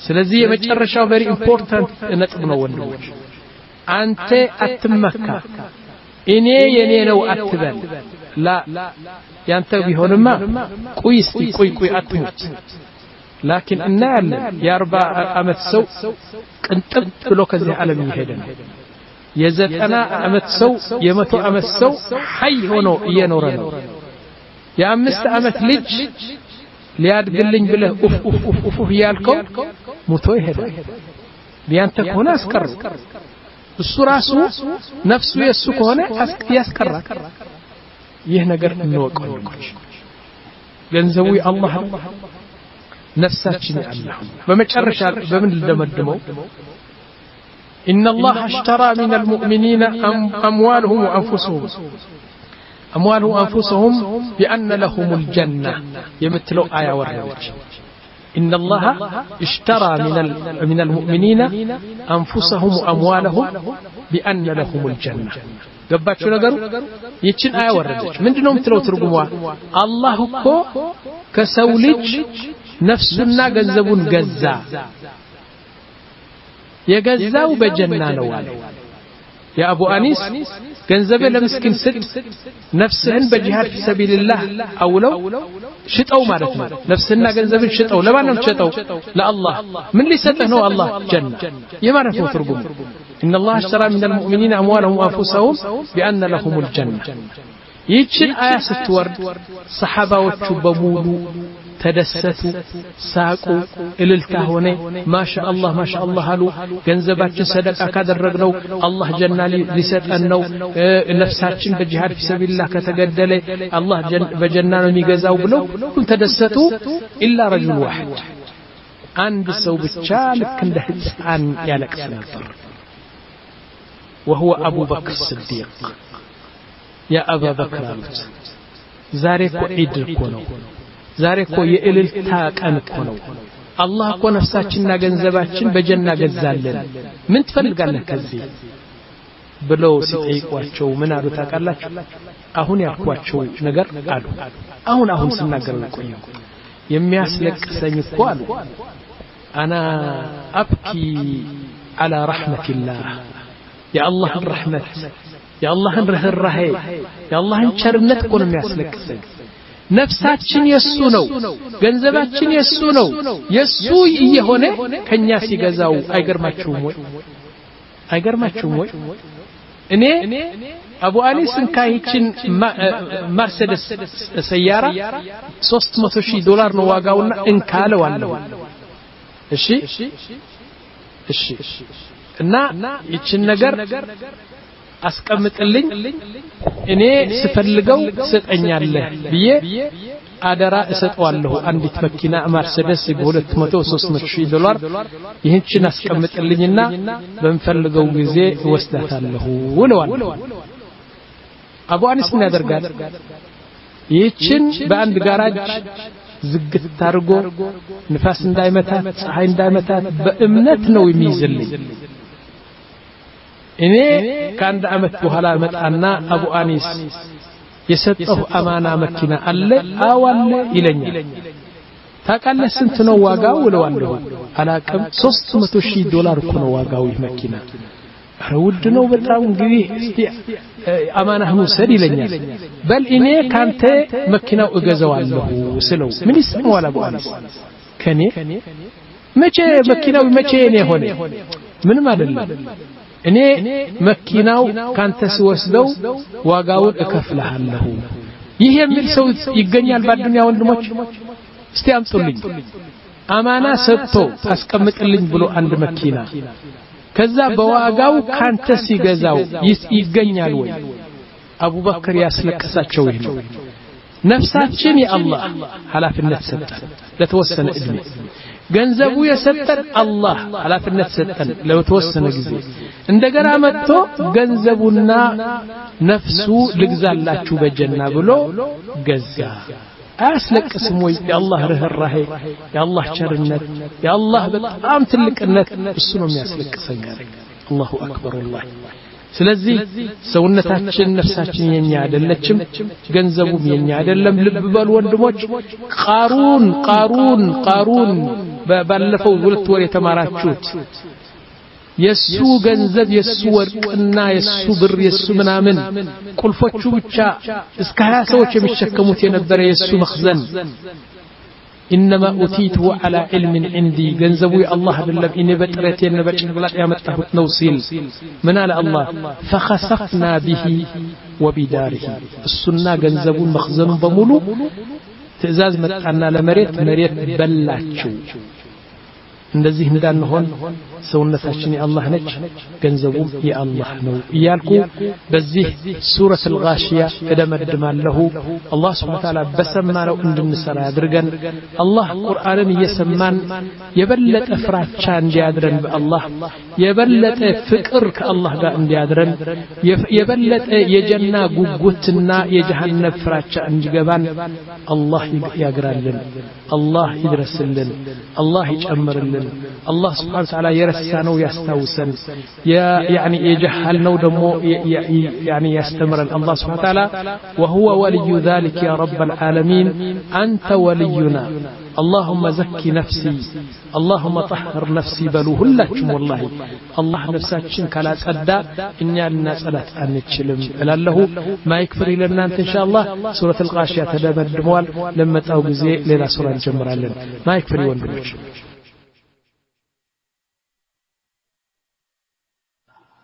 ስለዚህ የመጨረሻው very important ነጥብ ነው ወንድሞች አንተ አትመካ እኔ የኔ ነው አትበል ላ ያንተ ቢሆንማ ቆይ እስቲ ቆይ ቆይ አትሙት لكن እናያለን የአርባ አመት ሰው ቅንጥብ ብሎ ከዚህ ዓለም ይሄዳል የዘጠና አመት ሰው የመቶ አመት ሰው ሐይ ሆኖ እየኖረ ነው የአምስት አመት ልጅ ሊያድግልኝ ብለህ ኡፍ ኡፍ ኡፍ ኡፍ ያልከው ሙቶ ይሄዳል ቢያንተ ከሆነ አስቀር እሱ ራሱ ነፍሱ የሱ ከሆነ ያስቀራል ይህ ነገር እንወቀው ገንዘቡ የአላህ ነፍሳችን ያለው በመጨረሻ በምን ልደመድመው إن الله اشترى من المؤمنين أموالهم وأنفسهم أموالهم وأنفسهم بأن لهم الجنة يمثلوا آية ورد إن الله اشترى من من المؤمنين أنفسهم وأموالهم بأن لهم الجنة ገባችሁ ነገሩ ይችን አያ ወረደች ምንድነው የምትለው ትርጉሟ አላህ እኮ ከሰው ልጅ ነፍሱና ገንዘቡን ገዛ የገዛው በጀና ነው አለ ያ አቡ አኒስ ገንዘብ ለምስኪን ስጥ ነፍስህን በጂሃድ في سبيل الله አውለው ሽጠው ማለት ነው ነፍስና ገንዘብን ሽጠው ለማን ነው ሽጠው ለአላህ ምን ሊሰጥህ ነው አላህ ጀና የማለት ነው ትርጉሙ إن الله اشترى من المؤمنين أموالهم وأنفسهم بأن لهم الجنة ይችን አያ ስትወርድ ሰሃባዎቹ በሙሉ ተደሰቱ ሳቁ እልልታ ሆነ ማሻአላህ ማሻአላህ አሉ ገንዘባችን ሰደቃ ካደረግነው አላህ ጀና ሊሰጠን ነው ነፍሳችን በጂሃድ في سبيل الله ከተገደለ አላህ በጀና ነው የሚገዛው ብለው ሁሉም ተደሰቱ ኢላ رجل واحد አንድ ሰው ብቻ ልክ እንደ ህፃን ያለቅስ ነበር وهو أبو بكر الصديق يا أبا بكر زاري كو عيد كونو زاري كو يእልልታ ቀን كونو الله كو نفساችንና ገንዘባችን በጀና ገዛልን ምን ትፈልጋለህ ከዚህ ብለው ሲጠይቋቸው ምን አሉ ታውቃላችሁ አሁን ያልኳቸው ነገር አሉ አሁን አሁን ስናገር ቆዩ የሚያስለቅሰኝ እኮ አሉ انا ابكي على رحمه الله يا الله الرحمة يا الله الرحمة يا الله الشرنت كون የሚያስለቅሰኝ ነፍሳችን የሱ ነው ገንዘባችን የሱ ነው የሱ እየሆነ ከኛ ሲገዛው አይገርማችሁም ወይ አይገርማችሁም ወይ እኔ አቡ አኒስን ካይችን መርሴዲስ ሰያራ ሶስት መቶ ሺህ ዶላር ነው ዋጋውና እንካለው አለው እሺ እሺ እና ይችን ነገር አስቀምጥልኝ እኔ ስፈልገው ሰጠኛለህ ብዬ አደራ እሰጠዋለሁ አንዲት መኪና መርሴዲስ በሁለት መቶ ሶስት መቶ ሺህ ዶላር ይህችን አስቀምጥልኝና በመፈልገው ጊዜ ወስዳታለሁ ወለዋለሁ አቡ አኒስ ምን ያደርጋል ይህችን በአንድ ጋራጅ ዝግት ታርጎ ንፋስ እንዳይመታት ፀሐይ እንዳይመታት በእምነት ነው የሚይዝልኝ እኔ ከአንድ አመት በኋላ መጣና አቡ አኒስ የሰጠው አማና መኪና አለ አዋለ ይለኛል ታቃለ ስንት ነው ዋጋው ወለዋለሁ አላቀም ሶስት መቶ ሺህ ዶላር እኮ ነው ዋጋው ይህ መኪና አረውድ ነው በጣም እንግዲህ እስቲ አማናህ ሙሰድ ይለኛል በል እኔ ካንተ መኪናው እገዛዋለሁ ስለው ምን ይስማዋል አቡ አኒስ ከኔ መቼ መኪናው መቼ እኔ ሆነ ምንም አይደለም እኔ መኪናው ካንተ ሲወስደው ዋጋውን እከፍልሃለሁ ይሄ የሚል ሰው ይገኛል በአዱንያ ወንድሞች እስቲ አምጡልኝ አማና ሰጥቶ አስቀምጥልኝ ብሎ አንድ መኪና ከዛ በዋጋው ካንተ ሲገዛው ይገኛል ወይ አቡበክር ያስለቀሳቸው ይሄ ነው ነፍሳችን የአላህ ኃላፊነት ሰጠን ለተወሰነ እድሜ ገንዘቡ የሰጠን አላህ ኃላፊነት ሰጠን ለተወሰነ ጊዜ እንደገና መጥቶ ገንዘቡና ነፍሱ ልግዛላችሁ በጀና ብሎ ገዛ አስለቅስም ወይ የአላህ ርህራሄ የአላህ ቸርነት የአላህ በጣም ትልቅነት እሱ ነው የሚያስለቅሰኝ አላሁ አክበር والله ስለዚህ ሰውነታችን ነፍሳችን የኛ አይደለችም ገንዘቡም የኛ አይደለም ልብ በሉ ወንድሞች ቃሩን ቃሩን ቃሩን ባለፈው ሁለት ወር የተማራችሁት የሱ ገንዘብ የሱ ወርቅና የሱ ብር የሱ ምናምን ቁልፎቹ ብቻ እስከ ሃያ ሰዎች የሚሸከሙት የነበረ የሱ መخزن انما اوتيته على علم عندي ገንዘቡ የአላህ አይደለም እኔ በጥረቴ በጭንቅላት ያመጣሁት ነው ሲል ምን አለ አላህ فخسفنا به وبداره እሱና ገንዘቡን መخزኑን በሙሉ ትእዛዝ መጣና ለመሬት መሬት በላችሁ እንደዚህ እንዳንሆን ሰውነታችን የአላህ ነች ገንዘቡም የአላህ ነው ይያልኩ በዚህ ሱረቱ አልጋሺያ እደመድማለሁ አላህ Subhanahu Wa Ta'ala በሰማነው እንድንሰራ ያድርገን አላህ ቁርአንን እየሰማን የበለጠ ፍራቻ እንዲያድረን በአላህ የበለጠ ፍቅር ከአላህ ጋር እንዲያድረን የበለጠ የጀና ጉጉትና የጀሃነም ፍራቻ እንዲገባን አላህ ያግራልን አላህ ይድረስልን አላህ ይጨምርልን الله سبحانه وتعالى يرسانو يستوسن يا يعني يجهلنو دمو يعني يستمرن الله سبحانه وتعالى وهو ولي ذلك يا رب العالمين أنت ولينا اللهم زكي نفسي اللهم طهر نفسي بلوه لكم والله الله نفساتشن كلا تأدى إني لنا صلاة أنتشلم إلا له ما يكفر لنا أنت إن شاء الله سورة الغاشية تدابر الدموال لما تأوزي لنا سورة الجمرة لنا ما يكفر يوندوش